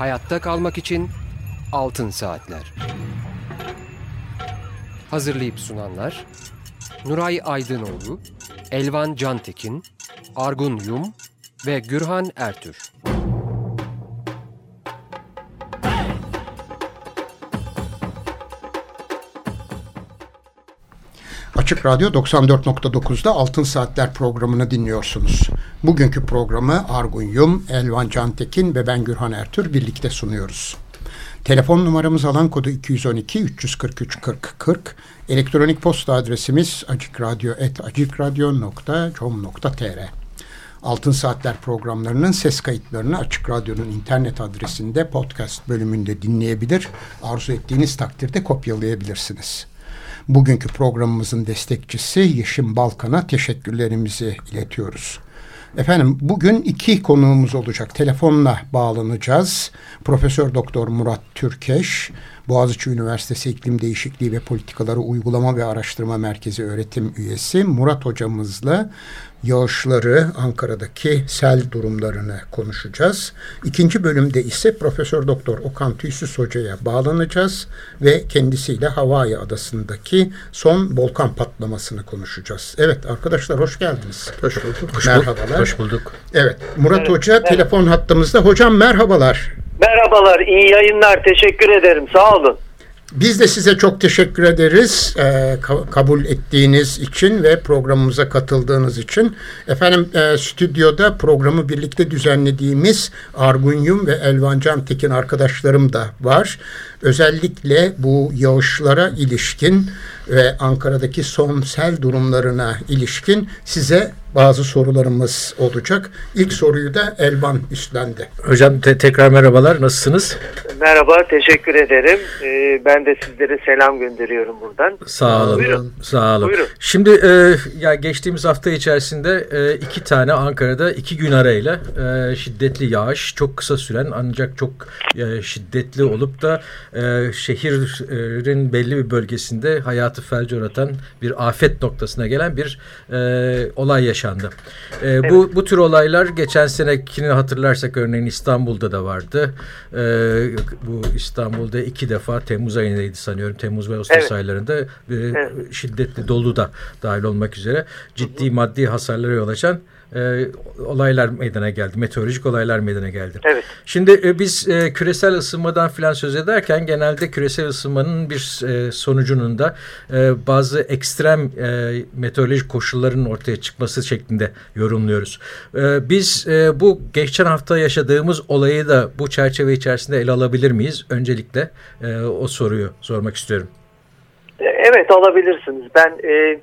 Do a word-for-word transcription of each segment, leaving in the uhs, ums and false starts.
Hayatta kalmak için Altın Saatler. Hazırlayıp sunanlar Nuray Aydınoğlu, Elvan Cantekin, Argun Yum ve Gürhan Ertür. Açık Radyo doksan dört nokta dokuz'da Altın Saatler programını dinliyorsunuz. Bugünkü programı Argun Yum, Elvan Cantekin ve ben Gürhan Ertür birlikte sunuyoruz. Telefon numaramız alan kodu iki yüz on iki üç yüz kırk üç kırk kırk. Elektronik posta adresimiz acikradyo et acikradyo nokta com nokta tr. Altın Saatler programlarının ses kayıtlarını Açık Radyo'nun internet adresinde podcast bölümünde dinleyebilir, arzu ettiğiniz takdirde kopyalayabilirsiniz. Bugünkü programımızın destekçisi Yeşim Balkan'a teşekkürlerimizi iletiyoruz. Efendim bugün iki konuğumuz olacak. Telefonla bağlanacağız. Profesör Doktor Murat Türkeş, Boğaziçi Üniversitesi İklim Değişikliği ve Politikaları Uygulama ve Araştırma Merkezi öğretim üyesi Murat hocamızla yağışları, Ankara'daki sel durumlarını konuşacağız. İkinci bölümde ise Profesör Doktor Okan Tüysüz hocaya bağlanacağız ve kendisiyle Hawaii adasındaki son volkan patlamasını konuşacağız. Evet arkadaşlar, hoş geldiniz. Hoş bulduk. Hoş Merhabalar. Hoş bulduk. Evet, Murat evet, Hoca evet. telefon hattımızda. Hocam merhabalar. Merhabalar, iyi yayınlar. Teşekkür ederim. Sağ olun. Biz de size çok teşekkür ederiz e, ka- kabul ettiğiniz için ve programımıza katıldığınız için. Efendim e, stüdyoda programı birlikte düzenlediğimiz Argun Yum ve Elvan Cantekin arkadaşlarım da var. Özellikle bu yağışlara ilişkin ve Ankara'daki son sel durumlarına ilişkin size bazı sorularımız olacak. İlk soruyu da Elvan üstlendi. Hocam te- tekrar merhabalar. Nasılsınız? Merhaba, teşekkür ederim. Ee, ben de sizlere selam gönderiyorum buradan. Sağ olun. Buyurun. Sağ olun. Buyurun. Şimdi e, ya geçtiğimiz hafta içerisinde e, iki tane Ankara'da iki gün arayla e, şiddetli yağış, çok kısa süren ancak çok e, şiddetli olup da e, şehrin belli bir bölgesinde hayatı felce uğratan bir afet noktasına gelen bir e, olay yaşandı. E, evet. Bu bu tür olaylar geçen senekini hatırlarsak örneğin İstanbul'da da vardı. E, bu İstanbul'da iki defa Temmuz ayındaydı sanıyorum. Temmuz ve Ağustos evet. aylarında e, evet. şiddetli dolu da dahil olmak üzere ciddi hı hı. maddi hasarlara yol açan e, olaylar meydana geldi. Meteorolojik olaylar meydana geldi. Evet. Şimdi e, biz e, küresel ısınmadan filan söz ederken genelde küresel ısınmanın bir e, sonucunun da e, bazı ekstrem e, meteorolojik koşulların ortaya çıkması şeklinde yorumluyoruz. E, biz e, bu geçen hafta yaşadığımız olayı da bu çerçeve içerisinde ele alabilir miyiz? Öncelikle e, o soruyu sormak istiyorum. Evet, alabilirsiniz. Ben e,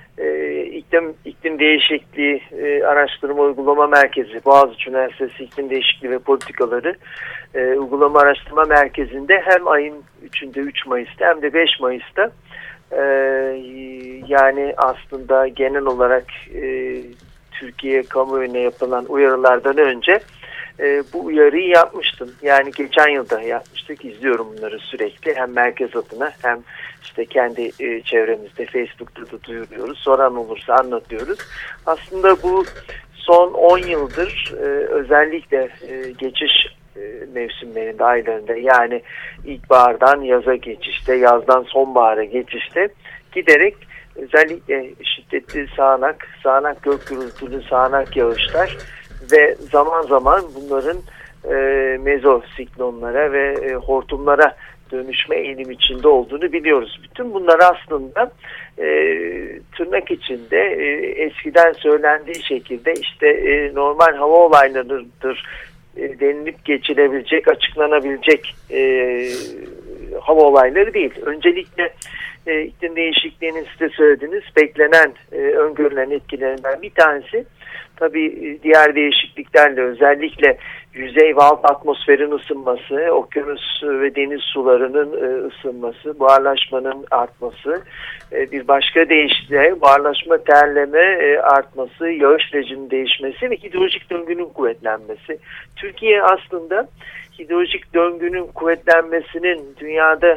e, iklim, iklim Değişikliği e, Araştırma Uygulama Merkezi, Boğaziçi Üniversitesi İklim Değişikliği ve Politikaları e, Uygulama Araştırma Merkezi'nde hem ayın üçünde üç Mayıs'ta hem de beş Mayıs'ta e, yani aslında genel olarak e, Türkiye kamuoyuna yapılan uyarılardan önce e, bu uyarıyı yapmıştım. Yani geçen yılda yapmıştık. İzliyorum bunları sürekli. Hem merkez adına hem işte kendi e, çevremizde Facebook'ta da duyuruyoruz. Soran olursa anlatıyoruz. Aslında bu son on yıldır e, özellikle e, geçiş e, mevsimlerinde, aylarında, yani ilkbahardan yaza geçişte, yazdan sonbahara geçişte giderek özellikle şiddetli sağanak, sağanak gök gürültülü sağanak yağışlar ve zaman zaman bunların e, mezosiklonlara ve e, hortumlara dönüşme eğilim içinde olduğunu biliyoruz. Bütün bunlar aslında e, tırnak içinde e, eskiden söylendiği şekilde işte e, normal hava olaylarıdır e, denilip geçilebilecek, açıklanabilecek e, hava olayları değil. Öncelikle e, iklim değişikliğinin size söylediğiniz beklenen, e, öngörülen etkilerinden bir tanesi tabii diğer değişikliklerle özellikle yüzey ve alt atmosferin ısınması, okyanus ve deniz sularının ısınması, buharlaşmanın artması, bir başka deyişle buharlaşma, terleme artması, yağış rejiminin değişmesi ve hidrolojik döngünün kuvvetlenmesi. Türkiye aslında hidrolojik döngünün kuvvetlenmesinin dünyada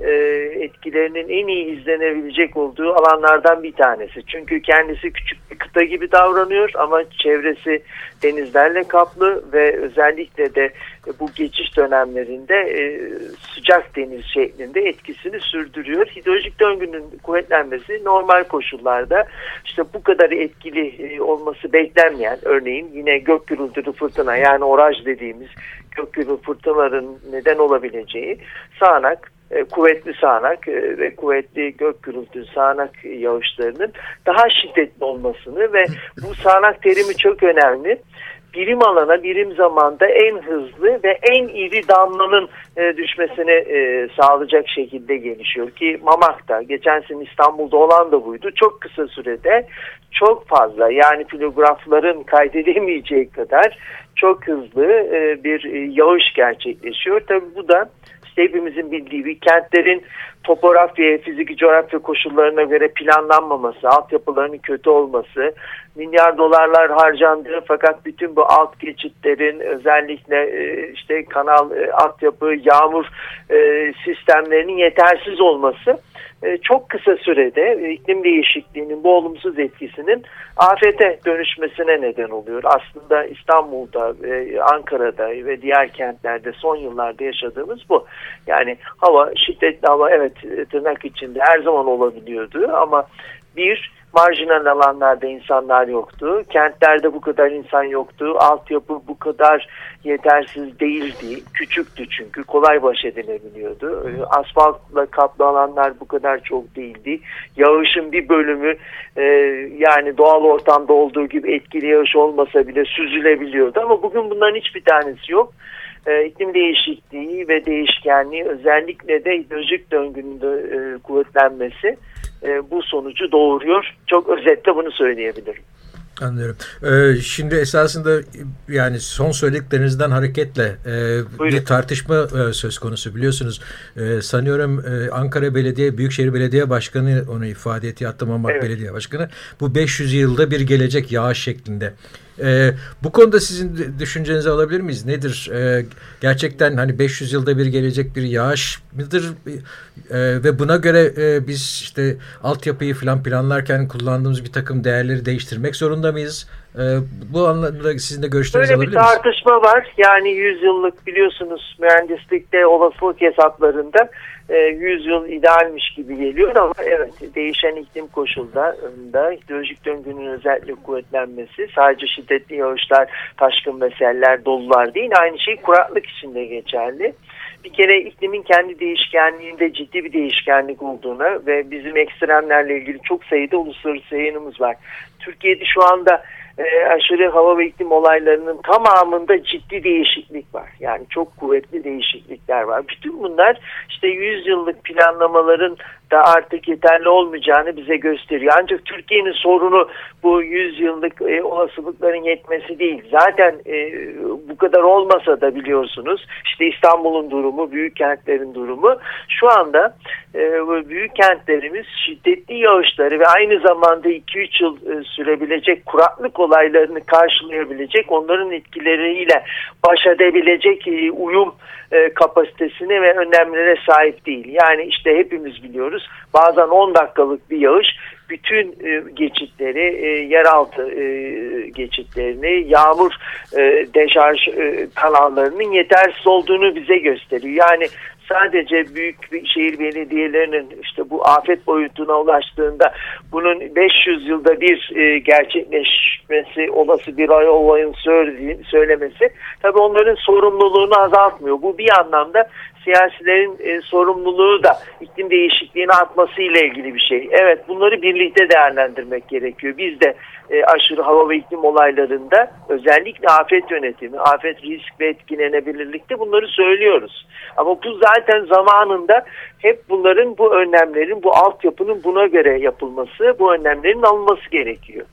e, etkilerinin en iyi izlenebilecek olduğu alanlardan bir tanesi. Çünkü kendisi küçük bir kıta gibi davranıyor ama çevresi denizlerle kaplı ve özellikle de bu geçiş dönemlerinde e, sıcak deniz şeklinde etkisini sürdürüyor. Hidrolojik döngünün kuvvetlenmesi normal koşullarda işte bu kadar etkili e, olması beklenmeyen, örneğin yine gök gürültülü fırtına, yani oraj dediğimiz gök gürültülü fırtınaların neden olabileceği sağanak, e, kuvvetli sağanak e, ve kuvvetli gök gürültülü sağanak yağışlarının daha şiddetli olmasını ve bu sağanak terimi çok önemli. Birim alana, birim zamanda en hızlı ve en iri damlanın e, düşmesini e, sağlayacak şekilde gelişiyor ki Mamak'ta, geçen sene İstanbul'da olan da buydu. Çok kısa sürede çok fazla, yani filografların kaydedemeyeceği kadar çok hızlı e, bir e, yağış gerçekleşiyor. Tabii bu da işte hepimizin bildiği bir kentlerin topografya, fiziki coğrafya koşullarına göre planlanmaması, altyapılarının kötü olması, milyar dolarlar harcandığı fakat bütün bu alt geçitlerin özellikle işte kanal, altyapı, yağmur sistemlerinin yetersiz olması çok kısa sürede iklim değişikliğinin bu olumsuz etkisinin afete dönüşmesine neden oluyor. Aslında İstanbul'da, Ankara'da ve diğer kentlerde son yıllarda yaşadığımız bu. Yani hava, şiddetli hava evet tırnak içinde her zaman olabiliyordu ama bir, marjinal alanlarda insanlar yoktu. Kentlerde bu kadar insan yoktu. Altyapı bu kadar yetersiz değildi. Küçüktü çünkü. Kolay baş edilebiliyordu. Asfaltla kaplı alanlar bu kadar çok değildi. Yağışın bir bölümü e, yani doğal ortamda olduğu gibi etkili yağış olmasa bile süzülebiliyordu. Ama bugün bunların hiçbir tanesi yok. E, iklim değişikliği ve değişkenliği, özellikle de hidrolojik döngünün de, e, kuvvetlenmesi e, bu sonucu doğuruyor. Çok özetle bunu söyleyebilirim. Anlıyorum. Ee, şimdi esasında yani son söylediklerinizden hareketle e, bir tartışma e, söz konusu, biliyorsunuz. E, sanıyorum e, Ankara Belediye, Büyükşehir Belediye Başkanı onu ifade etti. Hatta Mamak evet. Belediye Başkanı. Bu beş yüz yılda bir gelecek yağış şeklinde. Ee, bu konuda sizin düşüncenizi alabilir miyiz? Nedir? Ee, gerçekten hani beş yüz yılda bir gelecek bir yağış mıdır? Ee, ve buna göre e, biz işte altyapıyı falan planlarken kullandığımız bir takım değerleri değiştirmek zorunda mıyız? Ee, bu anlamda sizin de görüşlerinizi alabilir miyiz? Böyle bir tartışma var. Yani yüz yıllık, biliyorsunuz mühendislikte olasılık hesaplarında yüz yıl idealmiş gibi geliyor ama evet, değişen iklim koşullarında hidrolojik döngünün özellikle kuvvetlenmesi, sadece şiddetli yağışlar, taşkın ve seller, dolular değil, aynı şey kuraklık için de geçerli. Bir kere iklimin kendi değişkenliğinde ciddi bir değişkenlik olduğuna ve bizim ekstremlerle ilgili çok sayıda uluslararası yayınımız var. Türkiye'de şu anda e, aşırı hava ve iklim olaylarının tamamında ciddi değişiklik var. Yani çok kuvvetli değişiklikler var. Bütün bunlar işte yüz yıllık planlamaların da artık yeterli olmayacağını bize gösteriyor. Ancak Türkiye'nin sorunu bu yüz yıllık e, olasılıkların yetmesi değil. Zaten e, bu kadar olmasa da biliyorsunuz işte İstanbul'un durumu, büyük kentlerin durumu. Şu anda e, büyük kentlerimiz şiddetli yağışları ve aynı zamanda iki üç yıl e, sürebilecek kuraklık olaylarını karşılayabilecek, onların etkileriyle baş edebilecek e, uyum e, kapasitesine ve önlemlere sahip değil. Yani işte hepimiz biliyoruz, bazen on dakikalık bir yağış bütün e, geçitleri, e, yeraltı e, geçitlerini, yağmur e, deşarj e, kanallarının yetersiz olduğunu bize gösteriyor. Yani sadece büyük şehir belediyelerinin işte bu afet boyutuna ulaştığında bunun beş yüz yılda bir e, gerçekleşmesi, olası bir ay olayın söylemesi tabii onların sorumluluğunu azaltmıyor. Bu bir anlamda siyasilerin e, sorumluluğu da iklim değişikliğinin artmasıyla ilgili bir şey. Evet, bunları birlikte değerlendirmek gerekiyor. Biz de e, aşırı hava ve iklim olaylarında özellikle afet yönetimi, afet risk ve etkilenebilirlikte bunları söylüyoruz. Ama bu zaten zamanında hep bunların, bu önlemlerin, bu altyapının buna göre yapılması, bu önlemlerin alınması gerekiyor.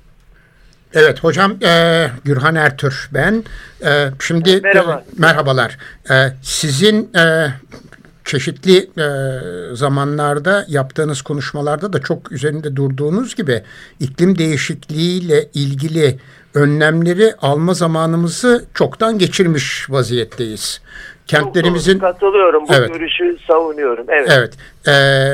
Evet hocam, e, Gürhan Ertür ben. E, şimdi Merhaba. E, merhabalar. E, sizin e, çeşitli e, zamanlarda yaptığınız konuşmalarda da çok üzerinde durduğunuz gibi iklim değişikliğiyle ilgili önlemleri alma zamanımızı çoktan geçirmiş vaziyetteyiz. kentlerimizin... Çok katılıyorum. Bu evet. görüşü savunuyorum. Evet. Evet. E,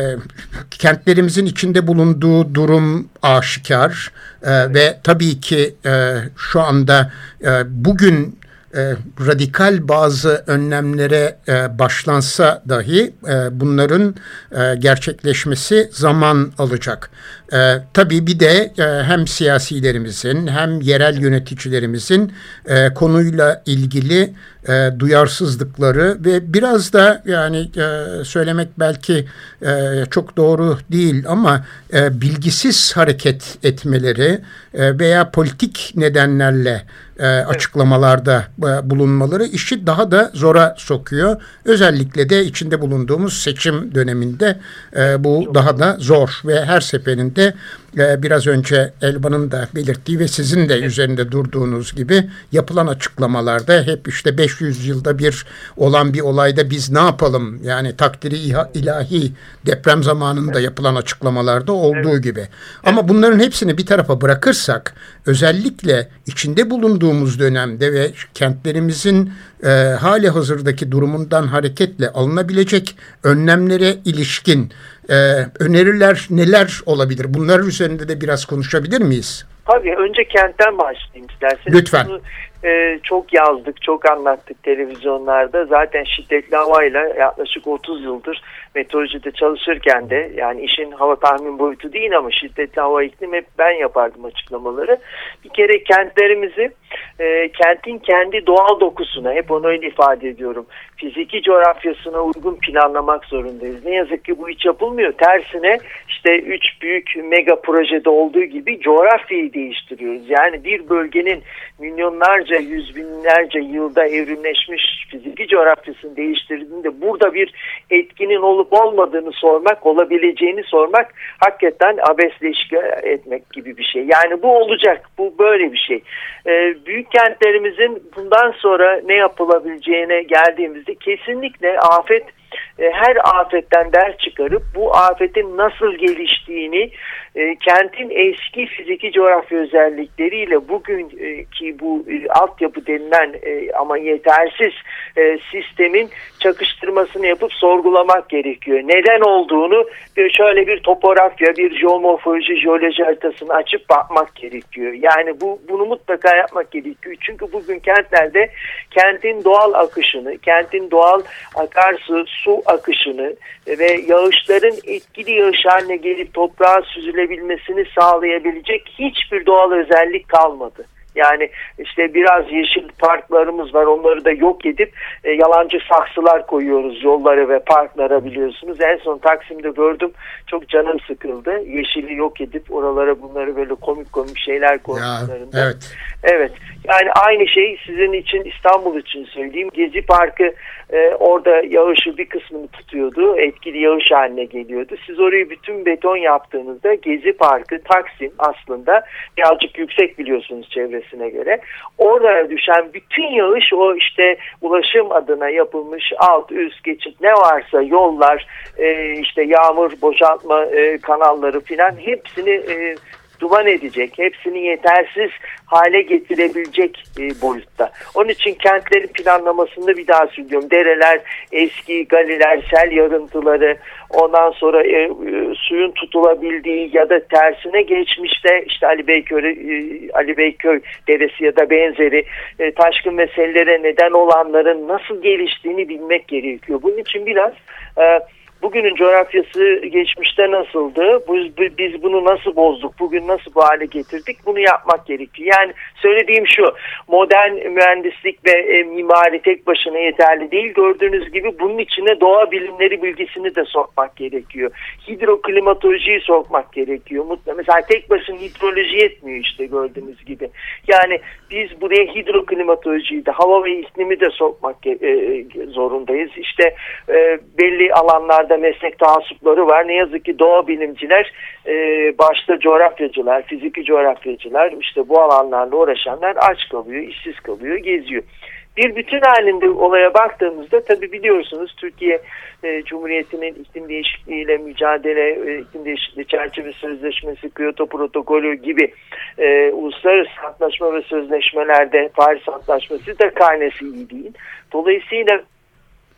kentlerimizin içinde bulunduğu durum aşikar. E, evet. Ve tabii ki e, şu anda e, bugün e, radikal bazı önlemlere e, başlansa dahi e, bunların e, gerçekleşmesi zaman alacak. E, tabii bir de e, hem siyasilerimizin hem yerel yöneticilerimizin e, konuyla ilgili e, duyarsızlıkları ve biraz da yani e, söylemek belki e, çok doğru değil ama e, bilgisiz hareket etmeleri e, veya politik nedenlerle e, açıklamalarda e, bulunmaları işi daha da zora sokuyor. Özellikle de içinde bulunduğumuz seçim döneminde e, bu daha da zor ve her seferinde e, biraz önce Elvan'ın da belirttiği ve sizin de üzerinde durduğunuz gibi yapılan açıklamalarda hep işte beş yüz yılda bir olan bir olayda biz ne yapalım? Yani takdiri ilahi deprem zamanında yapılan açıklamalarda olduğu evet. gibi. Ama bunların hepsini bir tarafa bırakırsak özellikle içinde bulunduğumuz dönemde ve kentlerimizin e, hali hazırdaki durumundan hareketle alınabilecek önlemlere ilişkin e, öneriler neler olabilir? Bunlar üzerinde de biraz konuşabilir miyiz? Tabii önce kentten başlayayım isterseniz. Lütfen. Bunu, e, çok yazdık, çok anlattık televizyonlarda. Zaten şiddetli havayla yaklaşık otuz yıldır meteorolojide çalışırken de yani işin hava tahmin boyutu değil ama şiddetli hava iklimi hep ben yapardım açıklamaları. Bir kere kentlerimizi e, kentin kendi doğal dokusuna, hep onu öyle ifade ediyorum, fiziki coğrafyasına uygun planlamak zorundayız. Ne yazık ki bu hiç yapılmıyor. Tersine işte üç büyük mega projede olduğu gibi coğrafyayı değiştiriyoruz. Yani bir bölgenin milyonlarca, yüz binlerce yılda evrimleşmiş fiziki coğrafyasını değiştirdiğinde burada bir etkinin olup olmadığını sormak, olabileceğini sormak hakikaten abesle işgal etmek gibi bir şey. Yani bu olacak, bu böyle bir şey. Ee, büyük kentlerimizin bundan sonra ne yapılabileceğine geldiğimizde kesinlikle afet, her afetten ders çıkarıp bu afetin nasıl geliştiğini, e, kentin eski fiziki coğrafya özellikleriyle bugünkü bu e, altyapı denilen e, ama yetersiz e, sistemin çakıştırmasını yapıp sorgulamak gerekiyor. Neden olduğunu e, şöyle bir topografya, bir jeomorfoloji, jeoloji haritasını açıp bakmak gerekiyor. Yani bu bunu mutlaka yapmak gerekiyor. Çünkü bugün kentlerde kentin doğal akışını, kentin doğal akarsu, su akışını ve yağışların etkili yağış haline gelip toprağa süzülebilmesini sağlayabilecek hiçbir doğal özellik kalmadı. Yani işte biraz yeşil parklarımız var, onları da yok edip e, yalancı saksılar koyuyoruz yollara ve parklara, biliyorsunuz. En son Taksim'de gördüm, çok canım sıkıldı. Yeşili yok edip oralara bunları böyle komik komik şeyler koyduklarında. Evet. Evet. Yani aynı şey sizin için, İstanbul için söyleyeyim. Gezi Parkı e, orada yağışı bir kısmını tutuyordu. Etkili yağış haline geliyordu. Siz orayı bütün beton yaptığınızda Gezi Parkı, Taksim aslında birazcık yüksek, biliyorsunuz, çevresine göre. Oraya düşen bütün yağış o işte ulaşım adına yapılmış alt üst geçit ne varsa, yollar, e, işte yağmur boşaltma e, kanalları filan, hepsini e, duman edecek, hepsini yetersiz hale getirebilecek e, boyutta. Onun için kentlerin planlamasında bir daha söylüyorum. Dereler, eski galiler, sel yarıntıları, ondan sonra e, e, suyun tutulabildiği ya da tersine geçmişte işte Ali Beyköy, e, Ali Beyköy deresi ya da benzeri e, taşkın meselelere neden olanların nasıl geliştiğini bilmek gerekiyor. Bunun için biraz e, bugünün coğrafyası geçmişte nasıldı? Biz, biz bunu nasıl bozduk? Bugün nasıl bu hale getirdik? Bunu yapmak gerekiyor. Yani söylediğim şu, modern mühendislik ve e, mimari tek başına yeterli değil. Gördüğünüz gibi bunun içine doğa bilimleri bilgisini de sokmak gerekiyor. Hidroklimatolojiyi sokmak gerekiyor. Mutlaka. Mesela tek başına hidroloji yetmiyor işte, gördüğünüz gibi. Yani biz buraya hidroklimatolojiyi de, hava ve iklimi de sokmak e, zorundayız. İşte e, belli alanlarda meslek taassupları var. Ne yazık ki doğa bilimciler, e, başta coğrafyacılar, fiziki coğrafyacılar, işte bu alanlarla uğraşanlar aç kalıyor, işsiz kalıyor, geziyor. Bir bütün halinde olaya baktığımızda tabii biliyorsunuz Türkiye e, Cumhuriyeti'nin iklim değişikliğiyle mücadele, e, iklim değişikliği çerçeve sözleşmesi, Kyoto protokolü gibi e, uluslararası antlaşma ve sözleşmelerde Paris Antlaşması da karnesi iyi değil. Dolayısıyla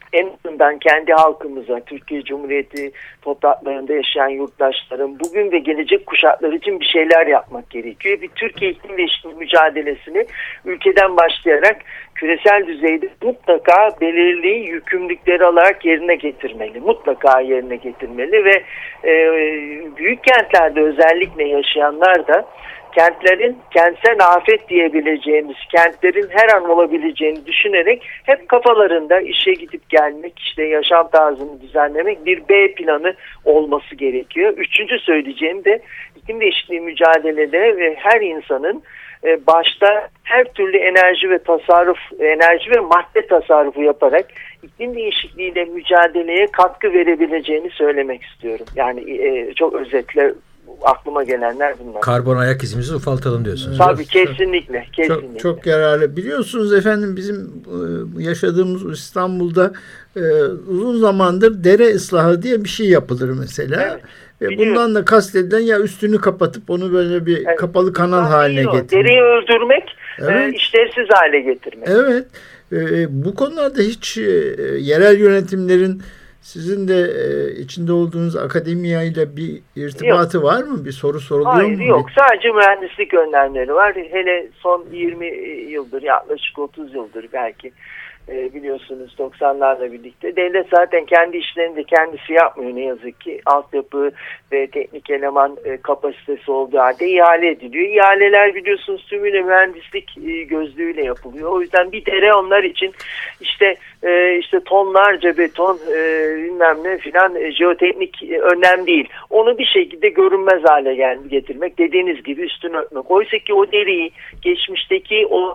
en azından kendi halkımıza, Türkiye Cumhuriyeti topraklarında yaşayan yurttaşların bugün ve gelecek kuşaklar için bir şeyler yapmak gerekiyor. Bir Türkiye iklim değişikliği mücadelesini ülkeden başlayarak küresel düzeyde mutlaka belirli yükümlülükleri alarak yerine getirmeli. Mutlaka yerine getirmeli ve e, büyük kentlerde özellikle yaşayanlar da kentlerin kentsel afet diyebileceğimiz, kentlerin her an olabileceğini düşünerek hep kafalarında işe gidip gelmek, işte yaşam tarzını düzenlemek bir B planı olması gerekiyor. Üçüncü söyleyeceğim de iklim değişikliği mücadelede ve her insanın başta her türlü enerji ve tasarruf, enerji ve madde tasarrufu yaparak iklim değişikliğiyle mücadeleye katkı verebileceğini söylemek istiyorum. Yani çok özetle aklıma gelenler bunlar. Karbon ayak izimizi ufaltalım diyorsunuz. Tabii kesinlikle. kesinlikle. Çok, çok yararlı. Biliyorsunuz efendim bizim yaşadığımız İstanbul'da e, uzun zamandır dere ıslahı diye bir şey yapılır mesela. Evet, Ve biliyorum. bundan da kastedilen ya üstünü kapatıp onu böyle bir evet, kapalı kanal haline getirmek. Dereyi öldürmek, evet. e, işlevsiz hale getirmek. Evet. E, bu konularda hiç e, yerel yönetimlerin sizin de e, içinde olduğunuz akademiya ile bir irtibatı yok. Var mı? Bir soru soruluyor Hayır, mu? Yok. Sadece mühendislik önlemleri var. Hele son yirmi yıldır, yaklaşık otuz yıldır belki e, biliyorsunuz doksanlarla birlikte. Devlet zaten kendi işlerini de kendisi yapmıyor ne yazık ki. Altyapı ve teknik eleman e, kapasitesi olduğu halde ihale ediliyor. İhaleler biliyorsunuz tümüyle mühendislik e, gözlüğüyle yapılıyor. O yüzden bir dere onlar için işte e, işte tonlarca beton e, bilmem ne filan e, jeoteknik e, önlem değil. Onu bir şekilde görünmez hale gel getirmek. Dediğiniz gibi üstünü örtmek. Oysa ki o dereyi geçmişteki o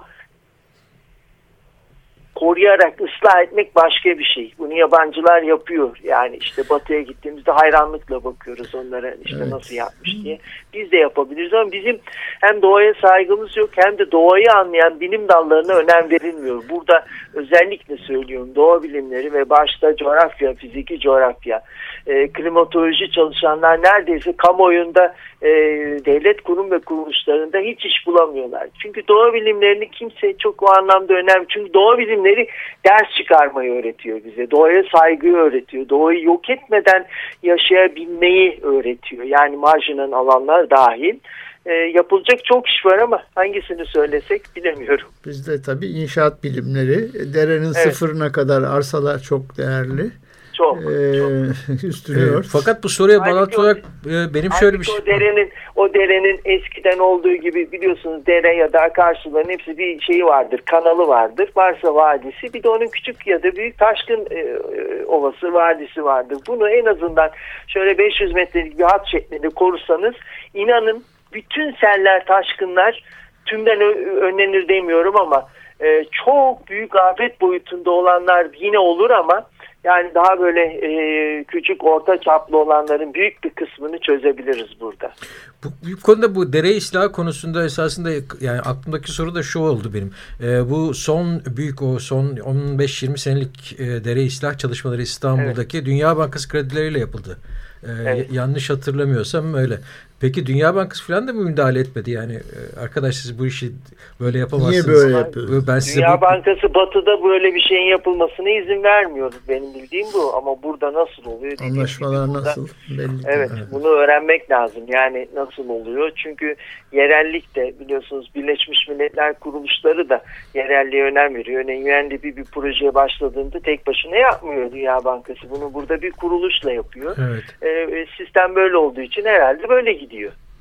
koruyarak ıslah etmek başka bir şey. Bunu yabancılar yapıyor. Yani işte batıya gittiğimizde hayranlıkla bakıyoruz onlara işte evet. nasıl yapmış diye. Biz de yapabiliriz ama bizim hem doğaya saygımız yok hem de doğayı anlayan bilim dallarına önem verilmiyor. Burada özellikle söylüyorum doğa bilimleri ve başta coğrafya, fiziki coğrafya, e, klimatoloji çalışanlar neredeyse kamuoyunda e, devlet kurum ve kuruluşlarında hiç iş bulamıyorlar. Çünkü doğa bilimlerini kimse çok o anlamda önemli. Çünkü doğa bilimleri ders çıkarmayı öğretiyor bize. Doğaya saygıyı öğretiyor. Doğayı yok etmeden yaşayabilmeyi öğretiyor. Yani marjinal alanlar dahil. E, yapılacak çok iş var ama hangisini söylesek bilemiyorum. Bizde tabii inşaat bilimleri, derenin evet. sıfırına kadar arsalar çok değerli. Çok, ee, çok. üstünüyor. Evet, fakat bu soruya bağlantı olarak e, benim şöyle bir şey... O derenin, o derenin eskiden olduğu gibi biliyorsunuz dere ya da akarsuların hepsi bir şeyi vardır, kanalı vardır. Varsa vadisi, bir de onun küçük ya da büyük taşkın e, ovası, vadisi vardır. Bunu en azından şöyle beş yüz metrelik bir hat şeklinde korursanız inanın bütün seller, taşkınlar tümden önlenir demiyorum ama e, çok büyük afet boyutunda olanlar yine olur ama yani daha böyle e, küçük orta çaplı olanların büyük bir kısmını çözebiliriz burada. Bu, bu konuda bu dere ıslahı konusunda esasında yani aklımdaki soru da şu oldu benim. E, bu son büyük o son on beş yirmi senelik e, dere ıslah çalışmaları İstanbul'daki evet. Dünya Bankası kredileriyle yapıldı. E, evet. Yanlış hatırlamıyorsam öyle. Peki Dünya Bankası falan da mı müdahale etmedi? Yani arkadaş siz bu işi böyle yapamazsınız. Niye böyle yapıyorsunuz? Ben size Dünya bu... Bankası batıda böyle bir şeyin yapılmasına izin vermiyor. Benim bildiğim bu ama burada nasıl oluyor? Anlaşmalar burada, nasıl? Belli evet, evet bunu öğrenmek lazım. Yani nasıl oluyor? Çünkü yerellik de biliyorsunuz Birleşmiş Milletler kuruluşları da yerelliğe önem veriyor. Örneğin U N D P bir projeye başladığında tek başına yapmıyor Dünya Bankası. Bunu burada bir kuruluşla yapıyor. Evet. Ee, sistem böyle olduğu için herhalde böyle gidiyor.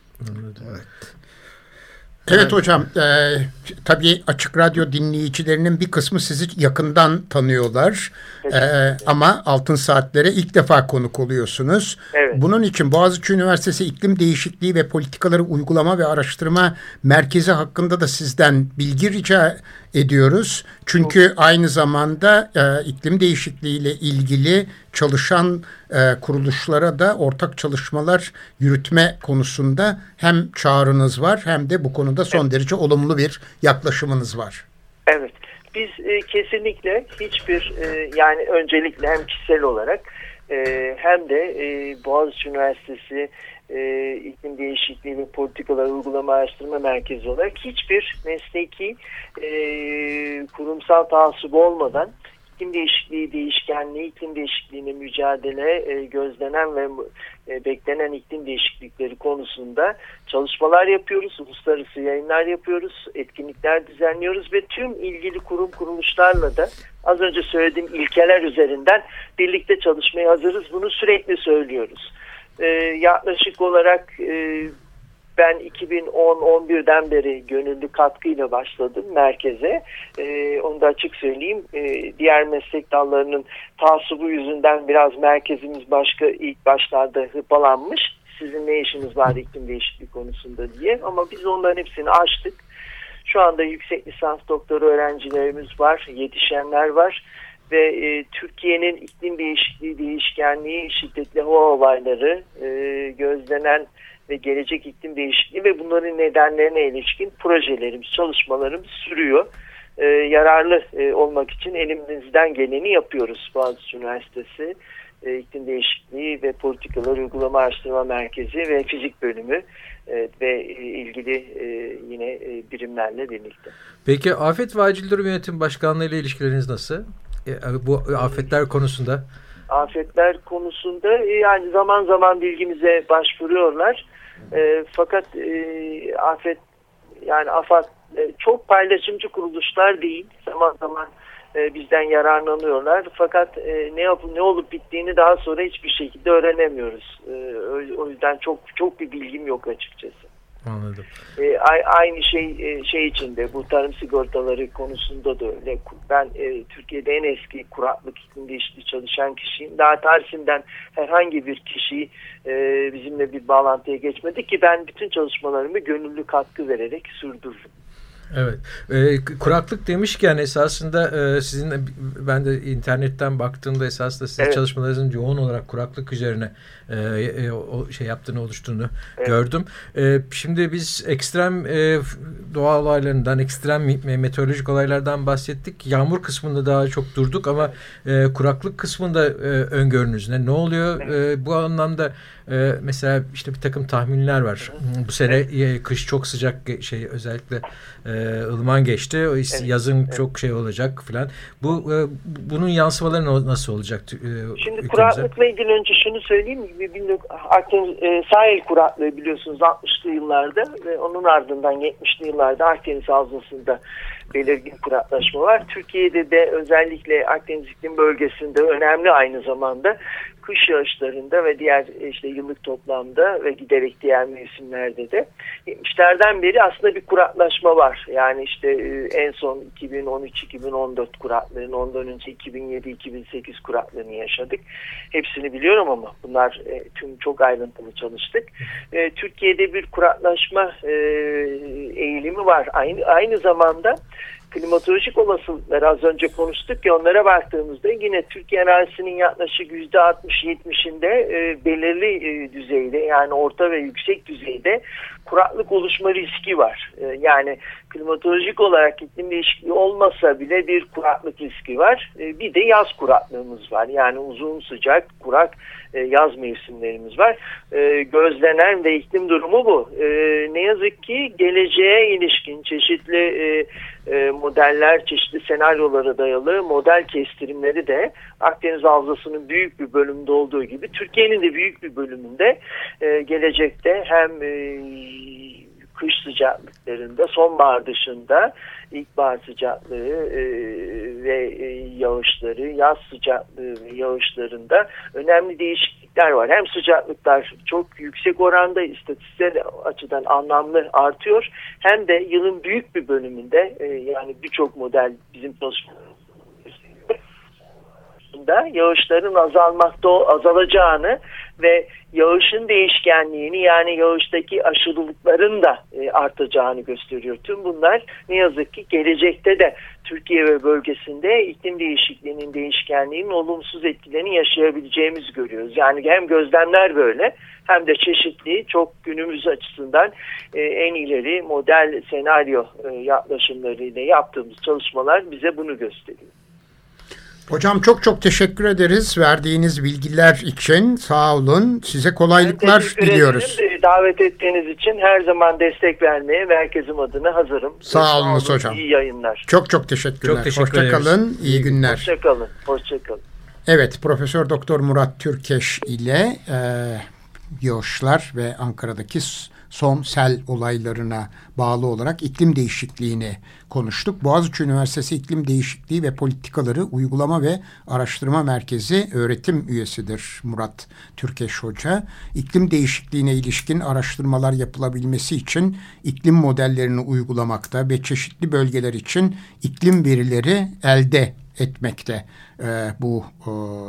Evet. Evet hocam, e, tabii Açık Radyo dinleyicilerinin bir kısmı sizi yakından tanıyorlar. E, ama Altın Saatlere ilk defa konuk oluyorsunuz. Evet. Bunun için Boğaziçi Üniversitesi İklim Değişikliği ve Politikaları Uygulama ve Araştırma Merkezi hakkında da sizden bilgi rica ediyoruz. Çünkü Çok. aynı zamanda e, iklim değişikliği ile ilgili çalışan e, kuruluşlara da ortak çalışmalar yürütme konusunda hem çağrınız var hem de bu konuda son evet. derece olumlu bir yaklaşımınız var. Evet. Biz e, kesinlikle hiçbir e, yani öncelikle hem kişisel olarak e, hem de e, Boğaziçi Üniversitesi e, İklim Değişikliği ve Politikalar Uygulama Araştırma Merkezi olarak hiçbir mesleki e, kurumsal taassup olmadan iklim değişikliği, değişkenliği, iklim değişikliğine mücadele, e, gözlenen ve e, beklenen iklim değişiklikleri konusunda çalışmalar yapıyoruz, uluslararası yayınlar yapıyoruz, etkinlikler düzenliyoruz ve tüm ilgili kurum kuruluşlarla da az önce söylediğim ilkeler üzerinden birlikte çalışmaya hazırız. Bunu sürekli söylüyoruz. E, yaklaşık olarak e, ben iki bin on on birden beri gönüllü katkıyla başladım merkeze. Ee, onu da açık söyleyeyim. Ee, diğer meslek dallarının taassubu yüzünden biraz merkezimiz başka ilk başlarda hırpalanmış. Sizin ne işiniz var iklim değişikliği konusunda diye. Ama biz onların hepsini aştık. Şu anda yüksek lisans doktora öğrencilerimiz var, yetişenler var. Ve e, Türkiye'nin iklim değişikliği, değişkenliği, şiddetli hava olayları, e, gözlenen ve gelecek iklim değişikliği ve bunların nedenlerine ilişkin projelerimiz, çalışmalarımız sürüyor. Ee, yararlı e, olmak için elimizden geleni yapıyoruz. Boğaziçi Üniversitesi e, İklim Değişikliği ve Politikalar Uygulama Araştırma Merkezi ve Fizik Bölümü e, ve e, ilgili e, yine e, birimlerle birlikte. Peki Afet ve Acil Durum Yönetim Başkanlığı ile ilişkileriniz nasıl? E, bu afetler konusunda? Afetler konusunda e, yani zaman zaman bilgimize başvuruyorlar. E, fakat e, afet yani AFAD e, çok paylaşımcı kuruluşlar değil. Zaman zaman e, bizden yararlanıyorlar. Fakat e, ne yapıp ne olup bittiğini daha sonra hiçbir şekilde öğrenemiyoruz. E, o, o yüzden çok çok bir bilgim yok açıkçası. Anladım. E, aynı şey e, şey içinde bu tarım sigortaları konusunda da öyle. Ben e, Türkiye'de en eski kuraklık iklim değişikliği çalışan kişiyim. Daha Tarsim'den herhangi bir kişi e, bizimle bir bağlantıya geçmedi ki ben bütün çalışmalarımı gönüllü katkı vererek sürdürdüm. Evet. E, kuraklık demişken esasında e, sizin ben de internetten baktığımda esasında sizin evet. çalışmalarınızın yoğun olarak kuraklık üzerine e, e, o şey yaptığını oluştuğunu evet. gördüm. E, şimdi biz ekstrem e, doğa olaylarından, ekstrem meteorolojik olaylardan bahsettik. Yağmur kısmında daha çok durduk ama e, kuraklık kısmında e, öngörünüz ne? Ne oluyor? Evet. E, bu anlamda e, mesela işte bir takım tahminler var. Evet. Bu sene e, kış çok sıcak şey özellikle e, ılıman geçti. Evet, yazın evet. çok şey olacak filan. Bu e, bunun yansımaları nasıl olacak? E, Şimdi ülkemize? Kuraklıkla ilgili önce şunu söyleyeyim. Akdeniz e, sahil kuraklığı biliyorsunuz altmışlı yıllarda ve onun ardından yetmişli yıllarda Akdeniz Havzası'nda belirgin kuraklaşma var. Türkiye'de de özellikle Akdeniz iklim bölgesinde önemli aynı zamanda kış yağışlarında ve diğer işte yıllık toplamda ve giderek diğer mevsimlerde de yetmişlerden beri aslında bir kuraklaşma var. Yani işte en son iki bin on üç iki bin on dört kuraklığını, ondan önce iki bin yedi iki bin sekiz kuraklığını yaşadık. Hepsini biliyorum ama bunlar tüm çok ayrıntılı çalıştık. Türkiye'de bir kuraklaşma eğilimi var. Aynı aynı zamanda klimatolojik olasılıkları az önce konuştuk ya, onlara baktığımızda yine Türkiye arazisinin yaklaşık yüzde altmış yetmişinde e, belirli e, düzeyde yani orta ve yüksek düzeyde kuraklık oluşma riski var. E, yani klimatolojik olarak iklim değişikliği olmasa bile bir kuraklık riski var. E, bir de yaz kuraklığımız var. Yani uzun sıcak kurak e, yaz mevsimlerimiz var. E, gözlenen ve iklim durumu bu. E, ne yazık ki geleceğe ilişkin çeşitli e, e, modeller, çeşitli senaryolara dayalı model kestirimleri de Akdeniz Havzası'nın büyük bir bölümünde olduğu gibi Türkiye'nin de büyük bir bölümünde e, gelecekte hem e, kış sıcaklıklarında, sonbahar dışında ilkbahar sıcaklığı e, ve e, yağışları, yaz sıcaklığı ve yağışlarında önemli değişiklikler var. Hem sıcaklıklar çok yüksek oranda istatistiksel açıdan anlamlı artıyor, hem de yılın büyük bir bölümünde e, yani birçok model bizim çalışmalarımızda yağışların azalmakta azalacağını ve yağışın değişkenliğini yani yağıştaki aşırılıkların da e, artacağını gösteriyor. Tüm bunlar ne yazık ki gelecekte de Türkiye ve bölgesinde iklim değişikliğinin, değişkenliğinin olumsuz etkilerini yaşayabileceğimizi görüyoruz. Yani hem gözlemler böyle hem de çeşitli çok günümüz açısından e, en ileri model senaryo e, yaklaşımlarıyla yaptığımız çalışmalar bize bunu gösteriyor. Hocam çok çok teşekkür ederiz verdiğiniz bilgiler için. Sağ olun. Size kolaylıklar diliyoruz. Ederim. Davet ettiğiniz için her zaman destek vermeye merkezim adına hazırım. Sağ olunuz hocam. İyi yayınlar. Çok çok teşekkürler. Çok teşekkür Hoşça kalın. İyi günler. Hoşça kalın. Hoşça kalın. Evet, Profesör Doktor Murat Türkeş ile e, Yoşlar ve Ankara'daki son sel olaylarına bağlı olarak iklim değişikliğini konuştuk. Boğaziçi Üniversitesi İklim Değişikliği ve Politikaları Uygulama ve Araştırma Merkezi öğretim üyesidir Murat Türkeş Hoca. İklim değişikliğine ilişkin araştırmalar yapılabilmesi için iklim modellerini uygulamakta ve çeşitli bölgeler için iklim verileri elde etmekte e, bu e,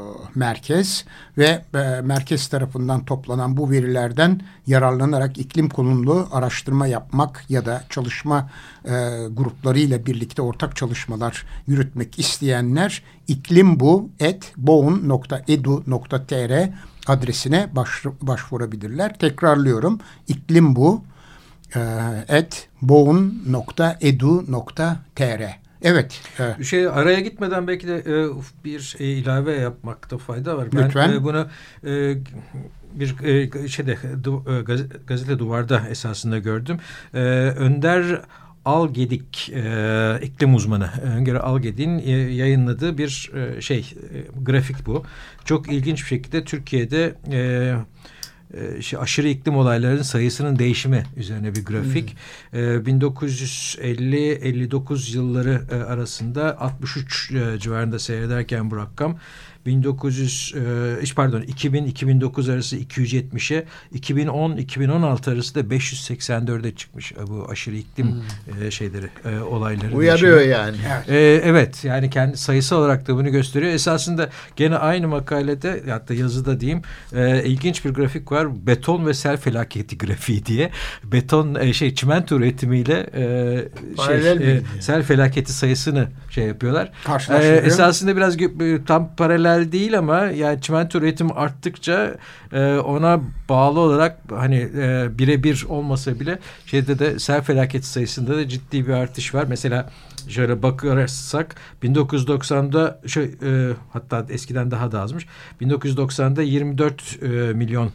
merkez ve e, merkez tarafından toplanan bu verilerden yararlanarak iklim konulu araştırma yapmak ya da çalışma e, gruplarıyla birlikte ortak çalışmalar yürütmek isteyenler iklimbu at boğun nokta edu nokta tr adresine baş, başvurabilirler. Tekrarlıyorum, iklimbu e, at boğun nokta edu nokta tr. Evet. evet. Bir şey araya gitmeden belki de e, bir e, ilave yapmakta fayda var. Lütfen. Ben e, bunu e, bir e, şeyde du, e, gaz, gazete duvarda esasında gördüm. E, Önder Algedik e, iklim uzmanı Önder Algedik'in e, yayınladığı bir e, şey e, grafik bu. Çok ilginç bir şekilde Türkiye'de e, Şey, aşırı iklim olaylarının sayısının değişimi üzerine bir grafik. Hmm. E, bin dokuz yüz elli elli dokuz yılları e, arasında altmış üç e, civarında seyrederken bu rakam bin dokuz yüz e, pardon iki bin iki bin dokuz arası iki yüz yetmişe, iki bin on iki bin on altı arası da beş yüz seksen dörde çıkmış e, bu aşırı iklim hmm. e, şeyleri e, olayları. Uyarıyor değişimi. Yani. E, evet yani kendi sayısı olarak da bunu gösteriyor. Esasında gene aynı makalede hatta yazıda diyeyim e, ilginç bir grafik var. Beton ve sel felaketi grafiği diye. Beton e, şey çimento üretimiyle e, şey e, sel felaketi sayısını şey yapıyorlar. E, esasında biraz tam paralel değil ama yani çimento üretimi arttıkça e, ona bağlı olarak hani e, birebir olmasa bile şeyde de sel felaketi sayısında da ciddi bir artış var. Mesela şöyle bakarsak bin dokuz yüz doksanda şey, e, hatta eskiden daha da azmış. bin dokuz yüz doksanda yirmi dört e, milyon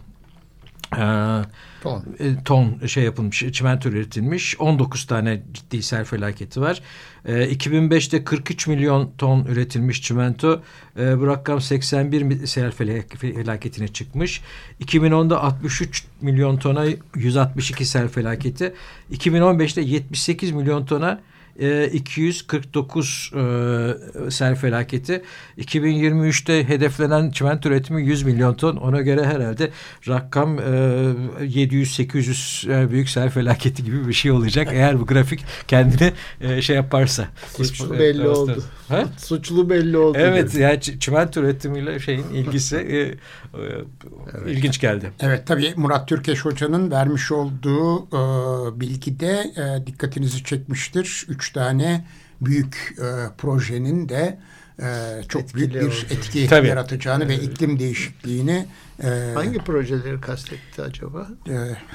e, ton. E, ton şey yapılmış, çimento üretilmiş. on dokuz tane ciddi sel felaketi var. E, iki bin beşte kırk üç milyon ton üretilmiş çimento. E, bu rakam seksen bir sel felaketine çıkmış. iki bin onda altmış üç milyon tona yüz altmış iki sel felaketi. iki bin on beşte yetmiş sekiz milyon tona iki yüz kırk dokuz e, sel felaketi. iki bin yirmi üçte hedeflenen çimento üretimi yüz milyon ton. Ona göre herhalde rakam e, yedi yüz sekiz yüz e, büyük sel felaketi gibi bir şey olacak. Eğer bu grafik kendini e, şey yaparsa. Suçlu e, belli oldu. Ha? Suçlu belli oldu. Evet yani ç- çimento üretimiyle şeyin ilgisi e, e, evet. ilginç geldi. Evet tabii Murat Türkeş Hoca'nın vermiş olduğu e, bilgide e, dikkatinizi çekmiştir. Üç tane büyük e, projenin de e, çok etkili büyük bir oldu. etki Tabii. yaratacağını evet. ve iklim değişikliğini e, hangi projeleri kastetti acaba? E,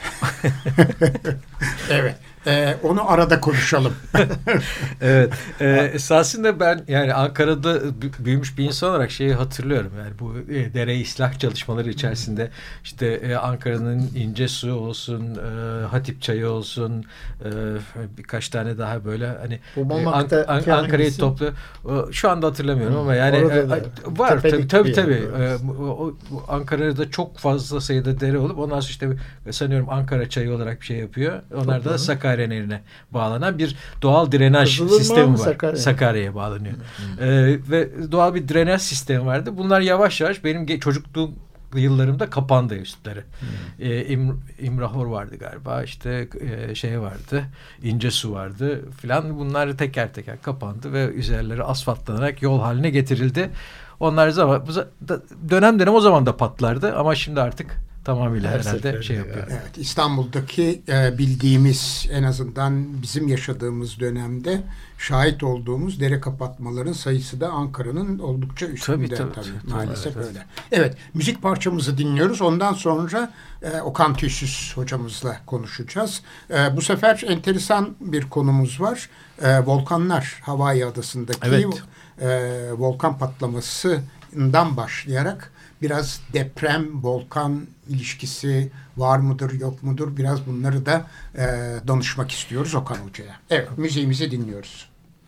evet. Ee, onu arada konuşalım. Evet. E, esasında ben yani Ankara'da büyümüş bir insan olarak şeyi hatırlıyorum. Yani bu e, dere ıslah çalışmaları içerisinde işte e, Ankara'nın İncesu olsun, e, Hatip Çayı olsun, e, birkaç tane daha böyle hani e, An- An- Ankara'yı toplu. E, şu anda hatırlamıyorum ama yani e, var tabii tabii tabii. E, o, o, Ankara'da çok fazla sayıda dere olup ondan sonra işte sanıyorum Ankara Çayı olarak bir şey yapıyor. Onlar da Sakarya Sakarya bağlanan bir doğal drenaj Kızılırmağı sistemi var. Sakarya. Sakarya'ya bağlanıyor. Hmm. Ee, ve doğal bir drenaj sistemi vardı. Bunlar yavaş yavaş benim çocukluğum yıllarımda kapandı üstleri. Hmm. Ee, İm, İmrahor vardı galiba. İşte e, şey vardı. İncesu vardı filan. Bunlar teker teker kapandı ve üzerleri asfaltlanarak yol haline getirildi. Onlar zaman dönem dönem o zaman da patlardı ama şimdi artık tamamıyla Her herhalde şey yapıyor. Evet, İstanbul'daki e, bildiğimiz en azından bizim yaşadığımız dönemde şahit olduğumuz dere kapatmaların sayısı da Ankara'nın oldukça üstünde tabii, tabii, tabii, tabii maalesef evet, öyle. Evet. evet, müzik parçamızı dinliyoruz. Ondan sonra e, Okan Tüysüz hocamızla konuşacağız. E, bu sefer enteresan bir konumuz var. E, volkanlar, Hawaii adasındaki evet. e, volkan patlamasından başlayarak biraz deprem, volkan ilişkisi var mıdır, yok mudur? Biraz bunları da e, danışmak istiyoruz Okan Hoca'ya. Evet, müziğimizi dinliyoruz.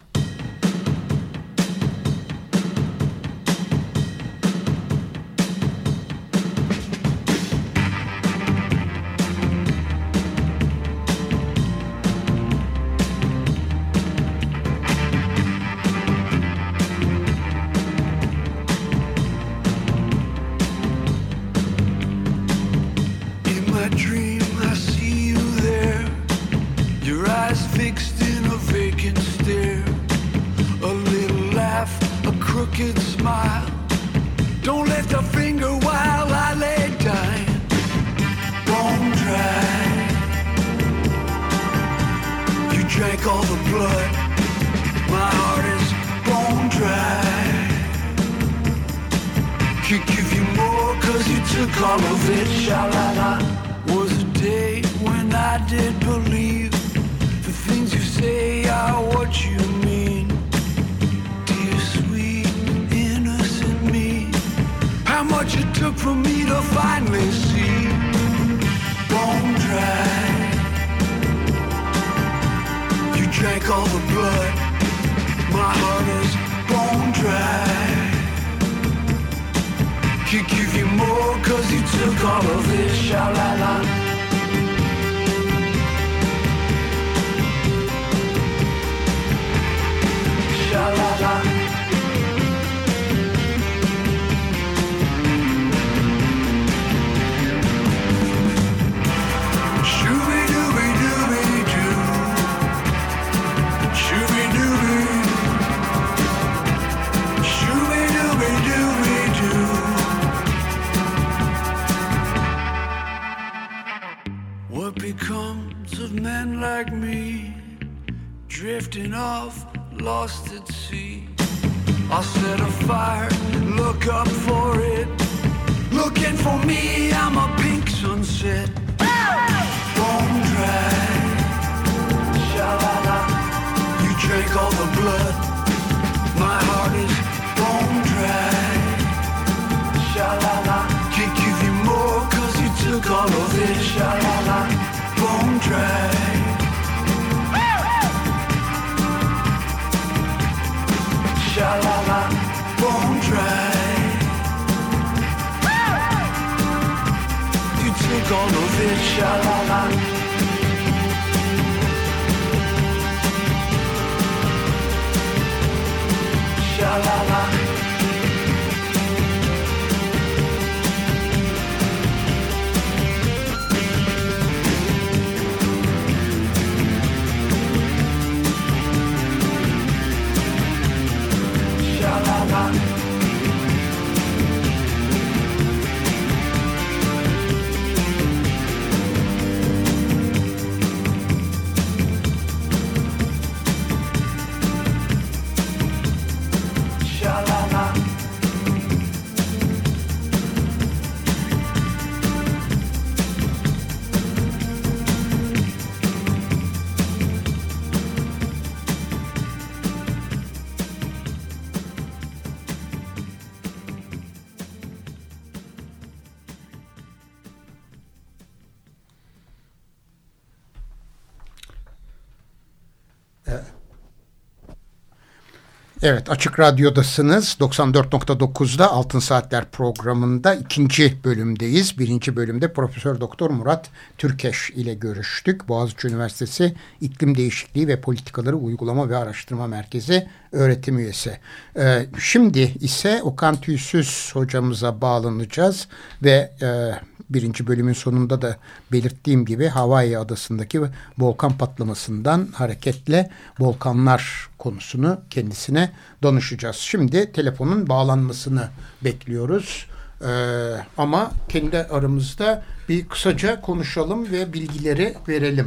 Evet, Açık Radyo'dasınız. doksan dört nokta dokuzda Altın Saatler programında ikinci bölümdeyiz. Birinci bölümde Profesör Doktor Murat Türkeş ile görüştük. Boğaziçi Üniversitesi İklim Değişikliği ve Politikaları Uygulama ve Araştırma Merkezi öğretim üyesi. Ee, şimdi ise Okan Tüysüz hocamıza bağlanacağız ve e, birinci bölümün sonunda da belirttiğim gibi Hawaii adasındaki volkan patlamasından hareketle volkanlar konusunu kendisine danışacağız. Şimdi telefonun bağlanmasını bekliyoruz. Ee, ama kendi aramızda bir kısaca konuşalım ve bilgileri verelim.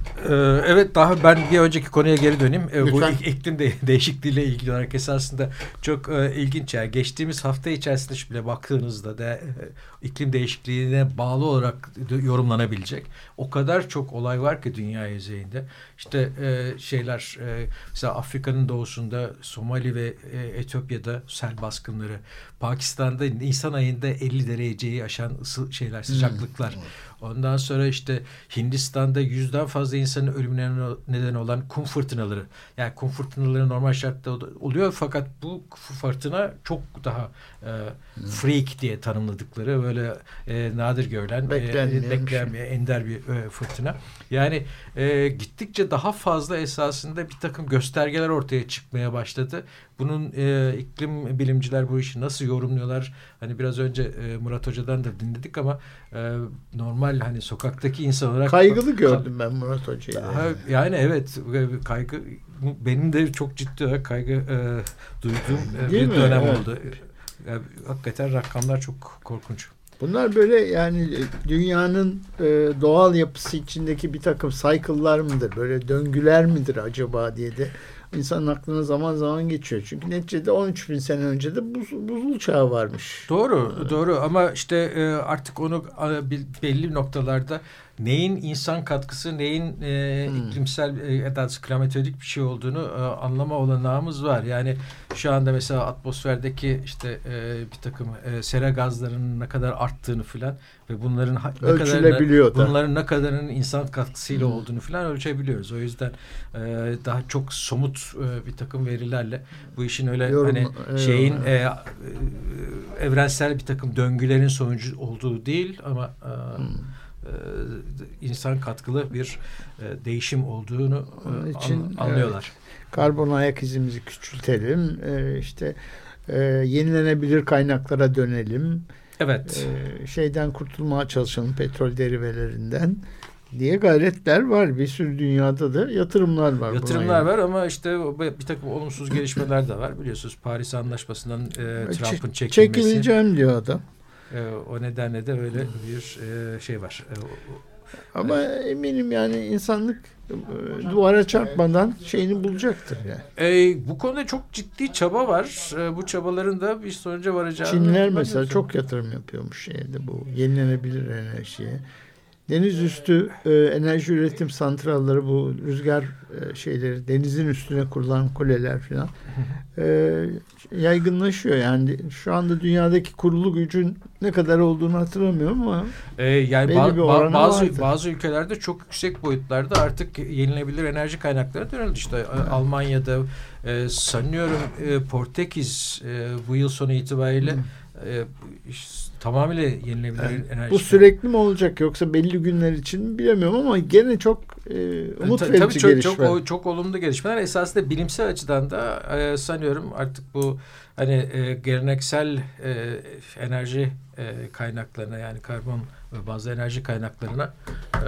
Evet, daha ben bir önceki konuya geri döneyim. Lütfen. Bu iklim de değişikliğiyle ilgili olarak esasında çok ilginç. Yani geçtiğimiz hafta içerisinde bile baktığınızda da iklim değişikliğine bağlı olarak yorumlanabilecek o kadar çok olay var ki dünya yüzeyinde. İşte şeyler mesela Afrika'nın doğusunda, Somali ve Etiyopya'da sel baskınları, Pakistan'da Nisan ayında elli dereceyi aşan ısı şeyler, sıcaklıklar. Hmm. Ondan sonra işte Hindistan'da yüzden fazla insanın ölümüne neden olan kum fırtınaları. Yani kum fırtınaları normal şartta oluyor fakat bu fırtına çok daha e, freak diye tanımladıkları, böyle e, nadir görülen, beklenmeyen, beklenmeyen ender bir e, fırtına. Yani e, gittikçe daha fazla esasında bir takım göstergeler ortaya çıkmaya başladı. Bunun e, iklim bilimciler bu işi nasıl yorumluyorlar? Hani biraz önce e, Murat Hoca'dan da dinledik ama e, normal hani sokaktaki insan olarak kaygılı gördüm ben Murat Hoca'yı. Yani. yani evet, kaygı benim de çok ciddi olarak kaygı e, duyduğum e, bir mi? dönem evet. oldu. Yani, hakikaten rakamlar çok korkunç. Bunlar böyle yani dünyanın e, doğal yapısı içindeki bir takım cycle'lar mıdır? Böyle döngüler midir acaba diye de İnsanın aklına zaman zaman geçiyor. Çünkü neticede on üç bin sene önce de buz, buzul çağı varmış. Doğru, evet. doğru ama işte artık onu belli noktalarda neyin insan katkısı, neyin e, hmm. iklimsel ya da klimatolojik bir şey olduğunu e, anlama olanağımız var. Yani şu anda mesela atmosferdeki işte e, bir takım e, sera gazlarının ne kadar arttığını filan ve bunların ne kadarının, bunların ne kadarının insan katkısıyla hmm. olduğunu filan ölçebiliyoruz. O yüzden e, daha çok somut e, bir takım verilerle bu işin öyle Yorum, hani evet. şeyin e, e, evrensel bir takım döngülerin sonucu olduğu değil ama e, hmm. insan katkılı bir e, değişim olduğunu Onun için, an, anlıyorlar. Evet, karbon ayak izimizi küçültelim. E, işte e, yenilenebilir kaynaklara dönelim. Evet. E, şeyden kurtulmaya çalışalım, petrol derivelerinden diye gayretler var. Bir sürü dünyada da yatırımlar var. Yatırımlar var ama işte bir takım olumsuz gelişmeler de var. Biliyorsunuz Paris Anlaşması'ndan e, Trump'ın çekilmesi. Çekileceğim diyor adam. E, o nedenle de öyle bir e, şey var. E, Ama e, eminim yani insanlık e, duvara çarpmadan şeyini bulacaktır yani. E, bu konuda çok ciddi çaba var. E, bu çabaların da bir sonuca varacağını. Çinler mesela çok yatırım yapıyormuş şeyde bu yenilenebilir enerjiye. Deniz üstü e, enerji üretim santralleri, bu rüzgar e, şeyleri, denizin üstüne kurulan kuleler falan e, yaygınlaşıyor. Yani şu anda dünyadaki kurulu gücün ne kadar olduğunu hatırlamıyorum ama e, yani ba- ba- bazı bazı ülkelerde çok yüksek boyutlarda artık yenilenebilir enerji kaynakları dönüldü. İşte evet. Almanya'da e, sanıyorum e, Portekiz e, bu yıl sonu itibariyle hmm. e, işte, tamamıyla yenilenebilir yani, enerji. Bu sürekli mi olacak yoksa belli günler için mi bilemiyorum ama gene çok e, umut verici tabii çok, gelişme. Çok, çok olumlu gelişmeler. Esasında bilimsel açıdan da e, sanıyorum artık bu hani e, geleneksel e, enerji e, kaynaklarına, yani karbon ve bazı enerji kaynaklarına e,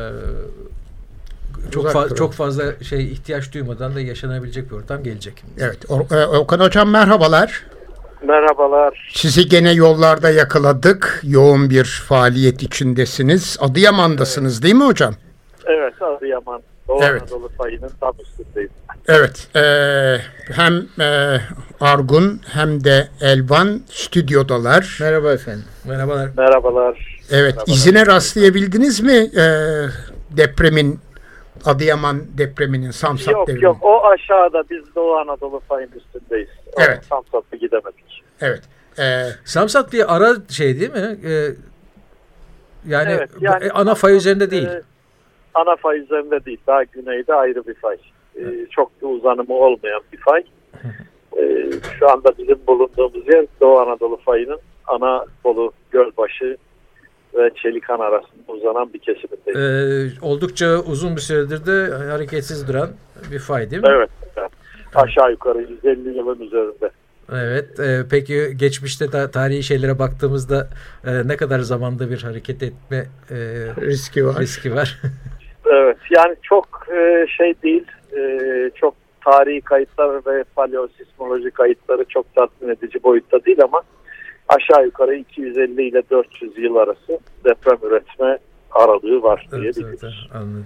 çok fa- çok fazla şey ihtiyaç duymadan da yaşanabilecek bir ortam gelecek. Evet. Okan Hocam merhabalar. Merhabalar. Sizi gene yollarda yakaladık. Yoğun bir faaliyet içindesiniz. Adıyaman'dasınız evet. değil mi hocam? Evet, Adıyaman. Doğu evet. Anadolu fayının tam üstündeyim. Evet. E, hem e, Argun hem de Elvan stüdyodalar. Merhaba efendim. Merhabalar. Merhabalar. Evet. Merhabalar. İzine rastlayabildiniz mi e, depremin, Adıyaman depreminin, Samsat yok, devrimi? Yok yok, o aşağıda, biz Doğu Anadolu fayının üstündeyiz. Evet. Samsat'a gidemedik. Evet. Ee, Samsat bir ara şey değil mi? Ee, yani, evet, yani e, ana fay üzerinde değil. E, ana fay üzerinde değil. Daha güneyde ayrı bir fay. E, çok da uzanımı olmayan bir fay. E, şu anda bizim bulunduğumuz yer Doğu Anadolu fayının Anadolu, Gölbaşı ve Çelikan arasında uzanan bir kesimindeyiz. Ee, oldukça uzun bir süredir de hareketsiz duran bir fay değil mi? Evet. evet. Aşağı yukarı yüz elli yılın üzerinde. Evet. E, peki geçmişte ta- tarihi şeylere baktığımızda e, ne kadar zamanda bir hareket etme e, riski var? Riski var. Evet. Yani çok e, şey değil. E, çok tarihi kayıtlar ve paleosismoloji kayıtları çok tatmin edici boyutta değil ama aşağı yukarı iki yüz elli ile dört yüz yıl arası deprem üretme aralığı var diye evet, biliyoruz. Evet, anladım.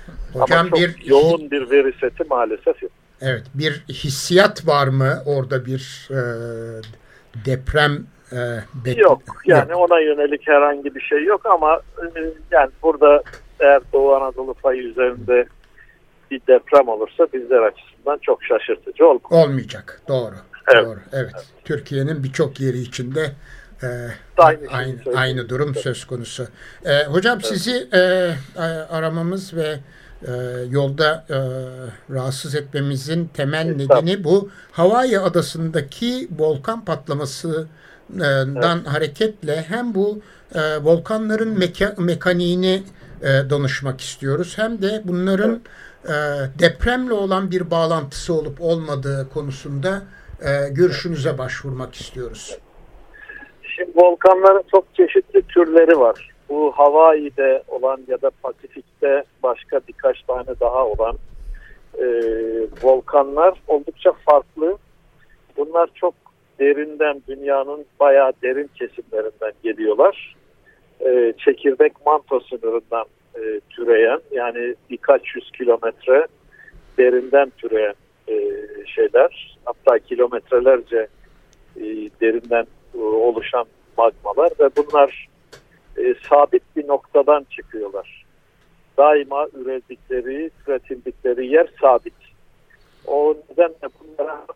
Hocam Ama çok bir yoğun bir veri seti maalesef yok. Evet, bir hissiyat var mı orada, bir e, deprem e, bek- Yok. Yani yok. ona yönelik herhangi bir şey yok ama e, yani burada eğer Doğu Anadolu payı üzerinde bir deprem olursa bizler açısından çok şaşırtıcı olmaz. Olmayacak. Doğru. Evet. Doğru. Evet. Evet. Türkiye'nin birçok yeri içinde e, Aynı aynı, şeyi aynı durum Evet. söz konusu. E, hocam Evet. sizi e, aramamız ve e, yolda e, rahatsız etmemizin temel Evet, nedeni bu Hawaii adasındaki volkan patlamasından Evet. hareketle hem bu e, volkanların meka- mekaniğini e, danışmak istiyoruz, hem de bunların e, depremle olan bir bağlantısı olup olmadığı konusunda e, görüşünüze başvurmak istiyoruz. Şimdi volkanların çok çeşitli türleri var. Bu Hawaii'de olan ya da Pasifik'te başka birkaç tane daha olan e, volkanlar oldukça farklı. Bunlar çok derinden, dünyanın bayağı derin kesimlerinden geliyorlar. E, çekirdek manto sınırından e, türeyen, yani birkaç yüz kilometre derinden türeyen e, şeyler. Hatta kilometrelerce e, derinden e, oluşan magmalar ve bunlar e, sabit bir noktadan çıkıyorlar. Daima ürettikleri, üretildikleri yer sabit. O nedenle bunlara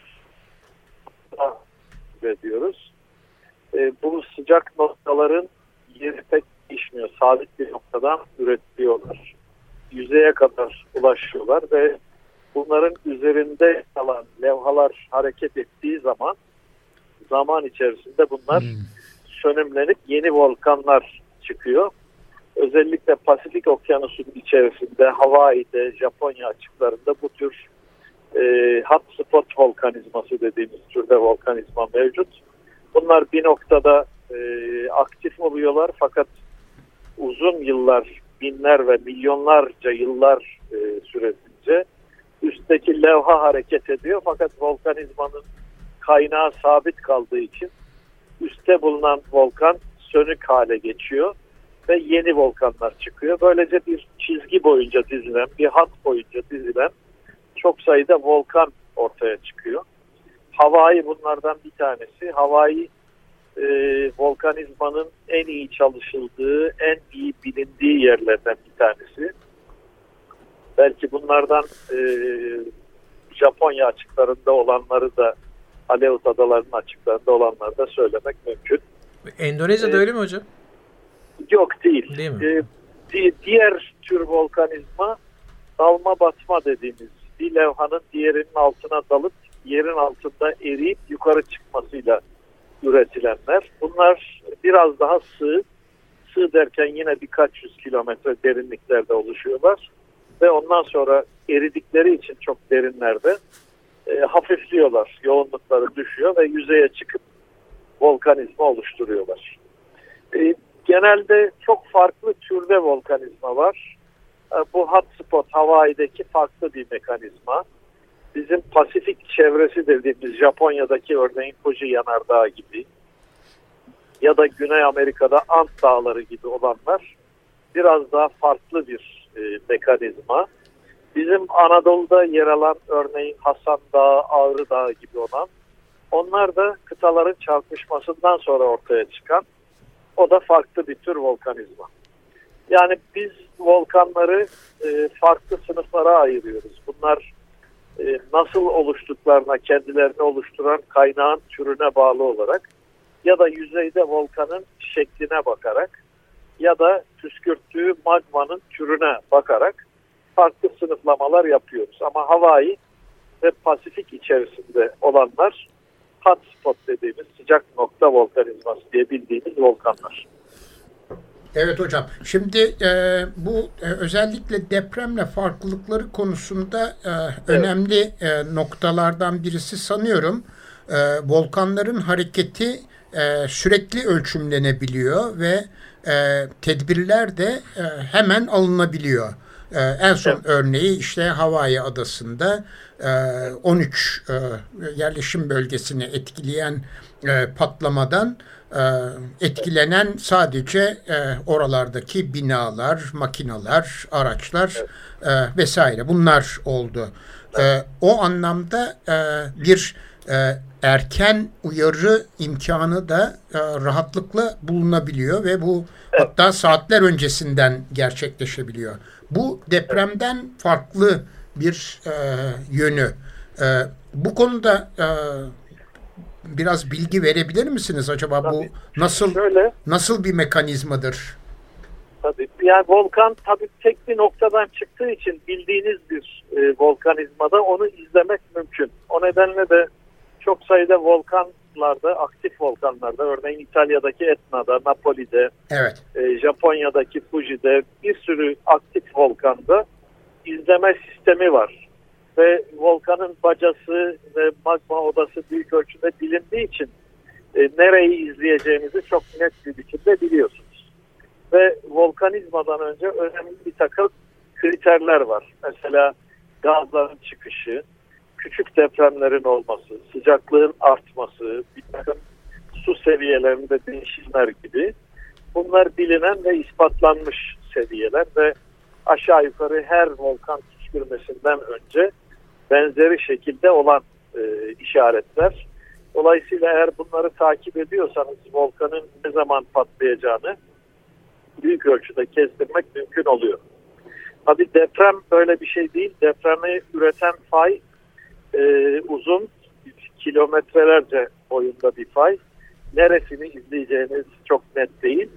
diyoruz. E, bu sıcak noktaların yeri pek değişmiyor. Sabit bir noktadan üretiliyorlar. Yüzeye kadar ulaşıyorlar ve bunların üzerinde kalan levhalar hareket ettiği zaman zaman içerisinde bunlar hmm. sönümlenip yeni volkanlar çıkıyor. Özellikle Pasifik Okyanusu'nun içerisinde, Hawaii'de, Japonya açıklarında bu tür e, hotspot volkanizması dediğimiz türde volkanizma mevcut. Bunlar bir noktada e, aktif oluyorlar fakat uzun yıllar, binler ve milyonlarca yıllar e, süresince üstteki levha hareket ediyor fakat volkanizmanın kaynağı sabit kaldığı için üstte bulunan volkan sönük hale geçiyor ve yeni volkanlar çıkıyor. Böylece bir çizgi boyunca dizilen, bir hat boyunca dizilen çok sayıda volkan ortaya çıkıyor. Hawaii bunlardan bir tanesi. Hawaii e, volkanizmanın en iyi çalışıldığı, en iyi bilindiği yerlerden bir tanesi. Belki bunlardan e, Japonya açıklarında olanları da, Aleut Adaları'nın açıklarında olanları da söylemek mümkün. Endonezya'da ee, öyle mi hocam? Yok değil. Değil mi? Ee, di- diğer tür volkanizma dalma batma dediğimiz, bir levhanın diğerinin altına dalıp yerin altında eriyip yukarı çıkmasıyla üretilenler. Bunlar biraz daha sığ. Sığ derken yine birkaç yüz kilometre derinliklerde oluşuyorlar. Ve ondan sonra eridikleri için çok derinlerde e, hafifliyorlar. Yoğunlukları düşüyor ve yüzeye çıkıp volkanizma oluşturuyorlar. E, genelde çok farklı türde volkanizma var. E, bu hotspot Hawaii'deki farklı bir mekanizma. Bizim Pasifik çevresi dediğimiz Japonya'daki örneğin Fuji Yanardağı gibi ya da Güney Amerika'da Ant Dağları gibi olanlar biraz daha farklı bir e, mekanizma. Bizim Anadolu'da yer alan örneğin Hasan Dağı, Ağrı Dağı gibi olan, onlar da kıtaların çarpışmasından sonra ortaya çıkan, o da farklı bir tür volkanizma. Yani biz volkanları e, farklı sınıflara ayırıyoruz. Bunlar e, nasıl oluştuklarına, kendilerini oluşturan kaynağın türüne bağlı olarak ya da yüzeyde volkanın şekline bakarak ya da püskürttüğü magmanın türüne bakarak farklı sınıflamalar yapıyoruz. Ama Hawaii ve Pasifik içerisinde olanlar hotspot dediğimiz sıcak nokta volkanizması diye bildiğimiz volkanlar. Evet hocam. Şimdi e, bu e, özellikle depremle farklılıkları konusunda e, önemli e, noktalardan birisi sanıyorum. E, volkanların hareketi e, sürekli ölçümlenebiliyor ve e, tedbirler de e, hemen alınabiliyor. E, en son evet. örneği işte Hawaii adasında e, on üç e, yerleşim bölgesini etkileyen e, patlamadan e, etkilenen sadece e, oralardaki binalar, makineler, araçlar evet. e, vesaire bunlar oldu. Evet. E, o anlamda e, bir e, erken uyarı imkanı da e, rahatlıkla bulunabiliyor ve bu evet. hatta saatler öncesinden gerçekleşebiliyor. Bu depremden evet. farklı bir e, yönü. E, bu konuda e, biraz bilgi verebilir misiniz acaba? Tabii. Bu nasıl Şöyle, nasıl bir mekanizmadır? Tabii. Yani volkan tabii tek bir noktadan çıktığı için bildiğiniz bir e, volkanizmada onu izlemek mümkün. O nedenle de çok sayıda volkanlarda, aktif volkanlarda, örneğin İtalya'daki Etna'da, Napoli'de, evet. e, Japonya'daki Fuji'de bir sürü aktif volkanda izleme sistemi var. Ve volkanın bacası ve magma odası büyük ölçüde bilindiği için e, nereyi izleyeceğimizi çok net bir biçimde biliyorsunuz. Ve volkanizmadan önce önemli bir takım kriterler var. Mesela gazların çıkışı, küçük depremlerin olması, sıcaklığın artması, bir takım su seviyelerinde değişimler gibi. Bunlar bilinen ve ispatlanmış seviyeler ve aşağı yukarı her volkan püskürmesinden önce benzeri şekilde olan e, işaretler. Dolayısıyla eğer bunları takip ediyorsanız volkanın ne zaman patlayacağını büyük ölçüde kestirmek mümkün oluyor. Tabii deprem böyle bir şey değil. Depremi üreten fay e, uzun, kilometrelerce boyunda bir fay. Neresini izleyeceğiniz çok net değil.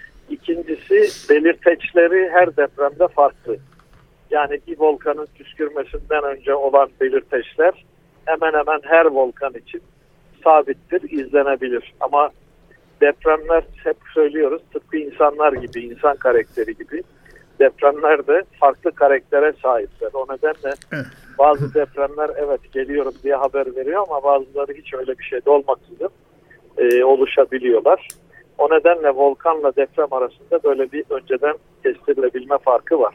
İkincisi, belirteçleri her depremde farklı. Yani bir volkanın püskürmesinden önce olan belirteçler hemen hemen her volkan için sabittir, izlenebilir. Ama depremler, hep söylüyoruz, tıpkı insanlar gibi, insan karakteri gibi depremler de farklı karaktere sahipler. O nedenle bazı depremler evet geliyorum diye haber veriyor ama bazıları hiç öyle bir şey de olmaksızın e, oluşabiliyorlar. O nedenle volkanla deprem arasında böyle bir önceden kestirilebilme farkı var.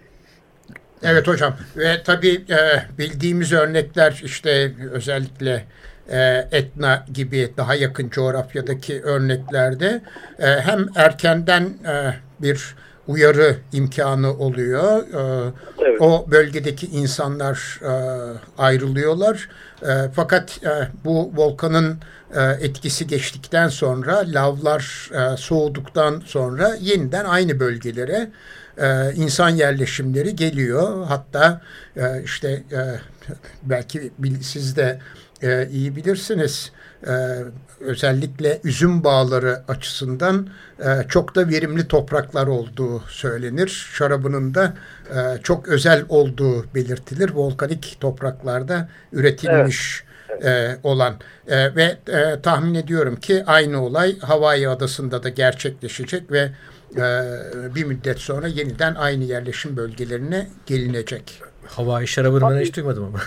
Evet hocam ve tabii e, bildiğimiz örnekler işte özellikle e, Etna gibi daha yakın coğrafyadaki örneklerde e, hem erkenden e, bir uyarı imkanı oluyor. E, evet. O bölgedeki insanlar e, ayrılıyorlar. E, fakat e, bu volkanın e, etkisi geçtikten sonra lavlar e, soğuduktan sonra yeniden aynı bölgelere Ee, insan yerleşimleri geliyor. Hatta e, işte e, belki siz de e, iyi bilirsiniz. E, özellikle üzüm bağları açısından e, çok da verimli topraklar olduğu söylenir. Şarabının da e, çok özel olduğu belirtilir. Volkanik topraklarda üretilmiş evet. e, olan e, ve e, tahmin ediyorum ki aynı olay Hawaii adasında da gerçekleşecek ve bir müddet sonra yeniden aynı yerleşim bölgelerine gelinecek. Hawaii şarabını ben hiç duymadım ama.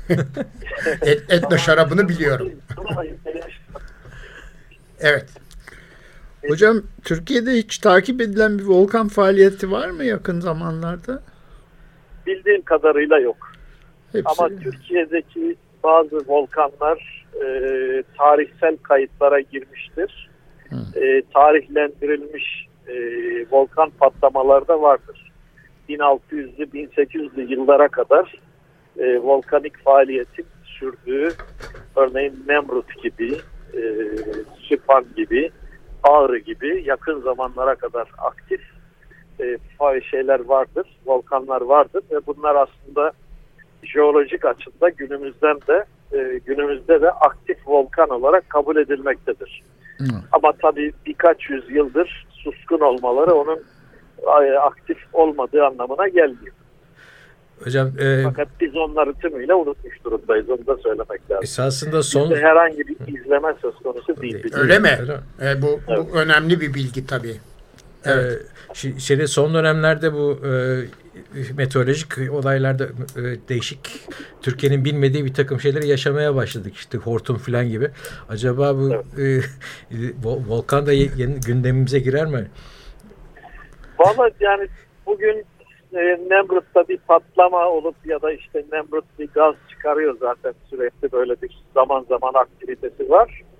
Et, Etna şarabını biliyorum. Evet. Hocam Türkiye'de hiç takip edilen bir volkan faaliyeti var mı yakın zamanlarda? Bildiğim kadarıyla yok. Hepsi. Ama Türkiye'deki bazı volkanlar e, tarihsel kayıtlara girmiştir. E, tarihlendirilmiş e, volkan patlamaları da vardır. bin altı yüzlü bin sekiz yüzlü yıllara kadar e, volkanik faaliyetin sürdüğü, örneğin Nemrut gibi, e, Süphan gibi, Ağrı gibi yakın zamanlara kadar aktif e, şeyler vardır, volkanlar vardır ve bunlar aslında jeolojik açıdan günümüzden de e, günümüzde de aktif volkan olarak kabul edilmektedir. Hı. Ama tabii birkaç yüzyıldır suskun olmaları onun aktif olmadığı anlamına gelmiyor. Hocam, e, fakat biz onları tümüyle unutmuş durumdayız. Onu da söylemek lazım. Esasında son... Bizde herhangi bir izleme söz konusu değil. Öyle, öyle mi? Öyle. E, bu, evet. bu önemli bir bilgi tabii. Evet. Ee, şey, son dönemlerde bu e, meteorolojik olaylarda e, değişik Türkiye'nin bilmediği bir takım şeyleri yaşamaya başladık. İşte hortum falan gibi. Acaba bu evet. e, volkan da yeni gündemimize girer mi? Vallahi yani bugün e, Nemrut'ta bir patlama olup ya da işte Nemrut bir gaz çıkarıyor zaten sürekli böyle bir zaman zaman aktivitesi var.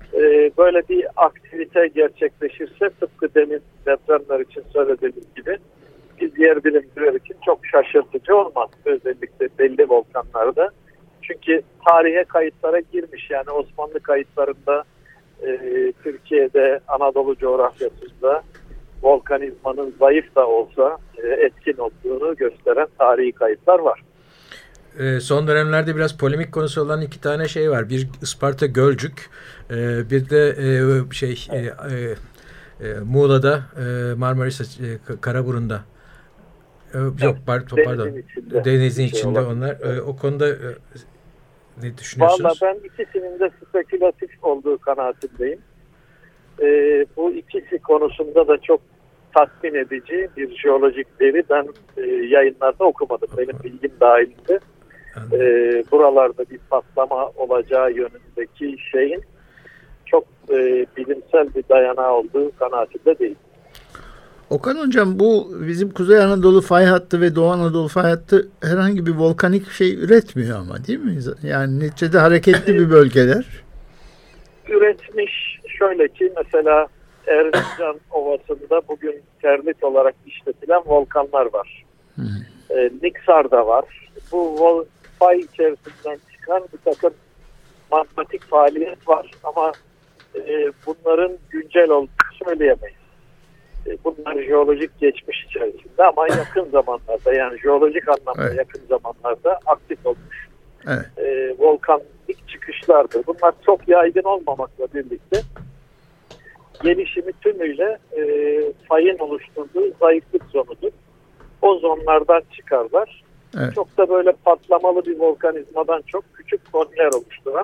e, böyle bir aktivite gerçekleşirse tıpkı demin depremler için söylediğimiz gibi biz yer bilimciler için çok şaşırtıcı olmaz. Özellikle belli volkanlarda. Çünkü tarihe kayıtlara girmiş. Yani Osmanlı kayıtlarında e, Türkiye'de, Anadolu coğrafyasında volkanizmanın zayıf da olsa e, etkin olduğunu gösteren tarihi kayıtlar var. E, son dönemlerde biraz polemik konusu olan iki tane şey var. Bir Isparta Gölcük, e, bir de e, şey e, e, e, Muğla'da, e, Marmaris e, Karaburun'da. E, evet, yok pardon, denizin içinde, denizin içinde şey onlar. E, o konuda e, ne düşünüyorsunuz? Vallahi ben ikisinin de spekülatif olduğu kanaatindeyim. Ee, bu ikisi konusunda da çok tatmin edici bir jeolojik veri ben e, yayınlarda okumadım. Benim bilgim dahilinde. Ee, buralarda bir patlama olacağı yönündeki şeyin çok e, bilimsel bir dayanağı olduğu kanaatinde değil. Okan Hocam, bu bizim Kuzey Anadolu fay hattı ve Doğu Anadolu fay hattı herhangi bir volkanik şey üretmiyor ama, değil mi? Yani neticede hareketli bir bölgeler. Üretmiş şöyle ki mesela Erzincan Ovası'nda bugün terlit olarak işletilen volkanlar var. Hmm. E, Niksar'da var. Bu vol fay içerisinden çıkan bir takım matematik faaliyet var ama e, bunların güncel olduğunu söyleyemeyiz. Bunlar jeolojik geçmiş içerisinde ama yakın zamanlarda, yani jeolojik anlamda evet. yakın zamanlarda aktif olmuş evet. e, volkanik çıkışlardır. Bunlar çok yaygın olmamakla birlikte gelişimi tümüyle e, fayın oluşturduğu zayıflık zonudur. O zonlardan çıkarlar. Evet. Çok da böyle patlamalı bir volkanizmadan çok küçük koniler oluşturan.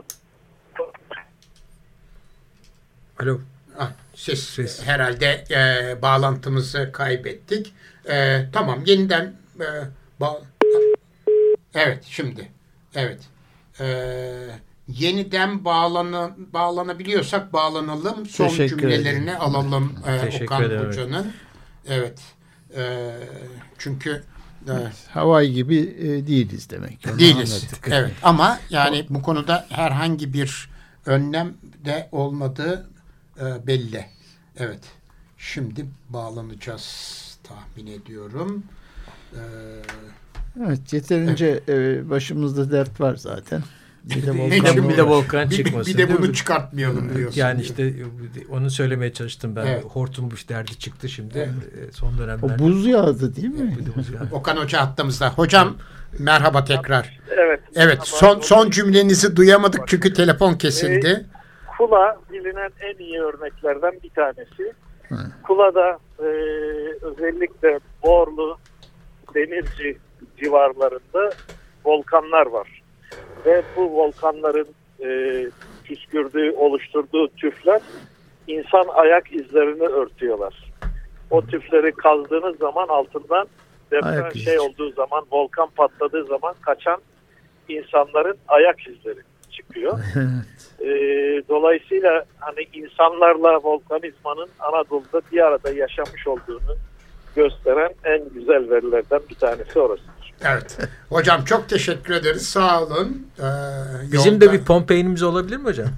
Alo. Ah, ses, ses herhalde e, bağlantımızı kaybettik. E, tamam, yeniden e, ba- evet şimdi evet e, yeniden bağlana bağlanabiliyorsak bağlanalım. Son Teşekkür cümlelerini ederim. alalım e, Okan Hoca'nın. Evet. E, çünkü e, Hawaii gibi e, değiliz demek. Değiliz. Anladık. Evet. Ama yani bu konuda herhangi bir önlem de olmadığı E, belli. Evet. Şimdi bağlanacağız tahmin ediyorum. Ee, evet. Yeterince evet. E, başımızda dert var zaten. Bir de volkan, bir de volkan bir, çıkmasın. Bir de bunu çıkartmayalım diyorsun. Yani işte onu söylemeye çalıştım ben. Evet. Hortum bu derdi çıktı şimdi. Evet. Son dönemlerde. O buz yağdı değil mi? Evet, Okan Hoca hattımızda. Hocam merhaba tekrar. Evet. Evet. Son son cümlenizi duyamadık çünkü telefon kesildi. Evet. Kula bilinen en iyi örneklerden bir tanesi. Hı. Kula'da e, özellikle Borlu, Demirci civarlarında volkanlar var. Ve bu volkanların e, püskürdüğü, oluşturduğu tüfler insan ayak izlerini örtüyorlar. O tüfleri kazdığınız zaman altından deprem şey olduğu zaman, volkan patladığı zaman kaçan insanların ayak izleri çıkıyor. E, dolayısıyla hani insanlarla volkanizmanın Anadolu'da bir arada yaşamış olduğunu gösteren en güzel verilerden bir tanesi orasıdır. Evet. Hocam çok teşekkür ederiz. Sağ olun. Ee, Bizim yolda... de bir Pompei'nimiz olabilir mi hocam?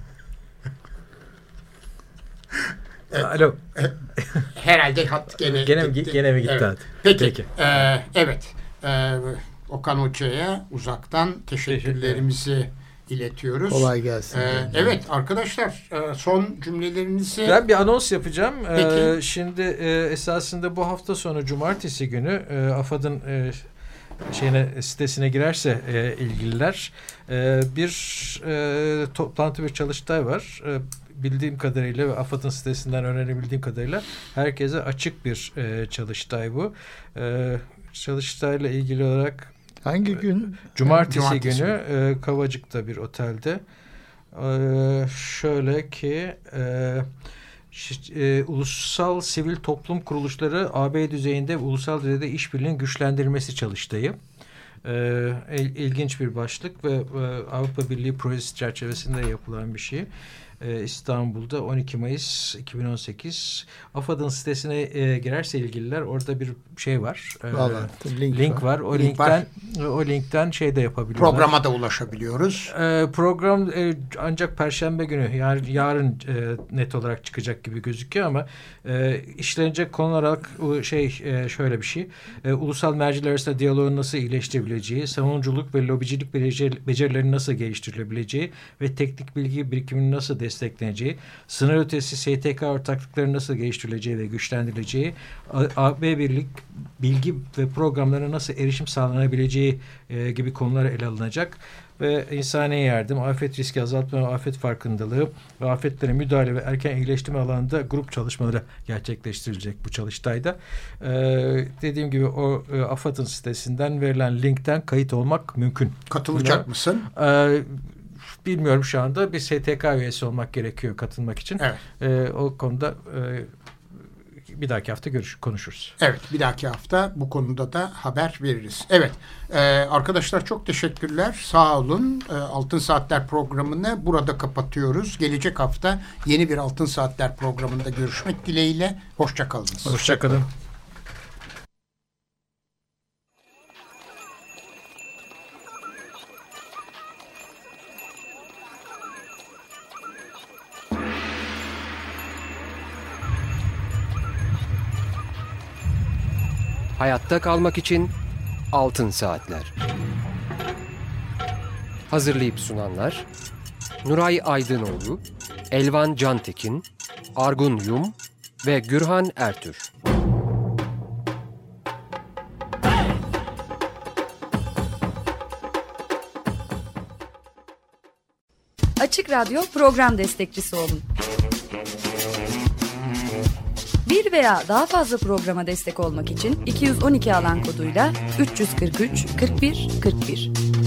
evet. Alo. Herhalde hat gene gene, gitti. Gene mi gitti? Evet. Peki. Peki. Ee, evet. Ee, Okan Hoca'ya uzaktan teşekkürlerimizi Teşekkür iletiyoruz. Kolay gelsin. Ee, evet arkadaşlar, son cümlelerinizi... Ben bir anons yapacağım. Peki. Ee, şimdi e, esasında bu hafta sonu cumartesi günü e, AFAD'ın e, şeyine sitesine girerse e, ilgililer e, bir e, toplantı ve çalıştay var. E, bildiğim kadarıyla ve AFAD'ın sitesinden öğrenebildiğim kadarıyla herkese açık bir e, çalıştay bu. E, çalıştayla ilgili olarak hangi gün? Cumartesi, Cumartesi günü e, Kavacık'ta bir otelde. E, şöyle ki e, e, ulusal sivil toplum kuruluşları A B düzeyinde ve ulusal düzeyde işbirliğinin güçlendirilmesi çalıştayı. E, ilginç bir başlık ve e, Avrupa Birliği projesi çerçevesinde yapılan bir şey. e, İstanbul'da on iki Mayıs iki bin on sekiz. AFAD'ın sitesine e, girerse ilgililer orada bir şey var. E, Vallahi, link, link var. var. O link linkten var. o linkten şey de yapabiliyorlar. Programa da ulaşabiliyoruz. E, program e, ancak Perşembe günü yani yarın e, net olarak çıkacak gibi gözüküyor ama e, işlenecek konular olarak şey e, şöyle bir şey. E, ulusal merciler arasında diyaloğun nasıl iyileştirebileceği, savunuculuk ve lobicilik becerilerini nasıl geliştirilebileceği ve teknik bilgi birikimini nasıl destekleneceği, sınır ötesi S T K ortaklıkları nasıl geliştirileceği ve güçlendirileceği, A B Birlik bilgi ve programlarına nasıl erişim sağlanabileceği e, gibi konular ele alınacak. Ve insani yardım, afet riski azaltma ve afet farkındalığı ve afetlere müdahale ve erken iyileştirme alanında grup çalışmaları gerçekleştirilecek bu çalıştayda. Ee, dediğim gibi o e, AFAD'ın sitesinden verilen linkten kayıt olmak mümkün. Katılacak Buna, mısın? E, bilmiyorum şu anda. Bir S T K üyesi olmak gerekiyor katılmak için. Evet. E, o konuda e, bir dahaki hafta görüş, konuşuruz. Evet, bir dahaki hafta bu konuda da haber veririz. Evet, e, arkadaşlar çok teşekkürler. Sağ olun. E, Altın Saatler programını burada kapatıyoruz. Gelecek hafta yeni bir Altın Saatler programında görüşmek dileğiyle. Hoşça kalınız. Hoşça kalın. Hayatta kalmak için Altın Saatler. Hazırlayıp sunanlar Nuray Aydınoğlu, Elvan Cantekin, Argun Yum ve Gürhan Ertür. Açık Radyo program destekçisi olun. Bir veya daha fazla programa destek olmak için iki yüz on iki alan koduyla üç yüz kırk üç kırk bir kırk bir.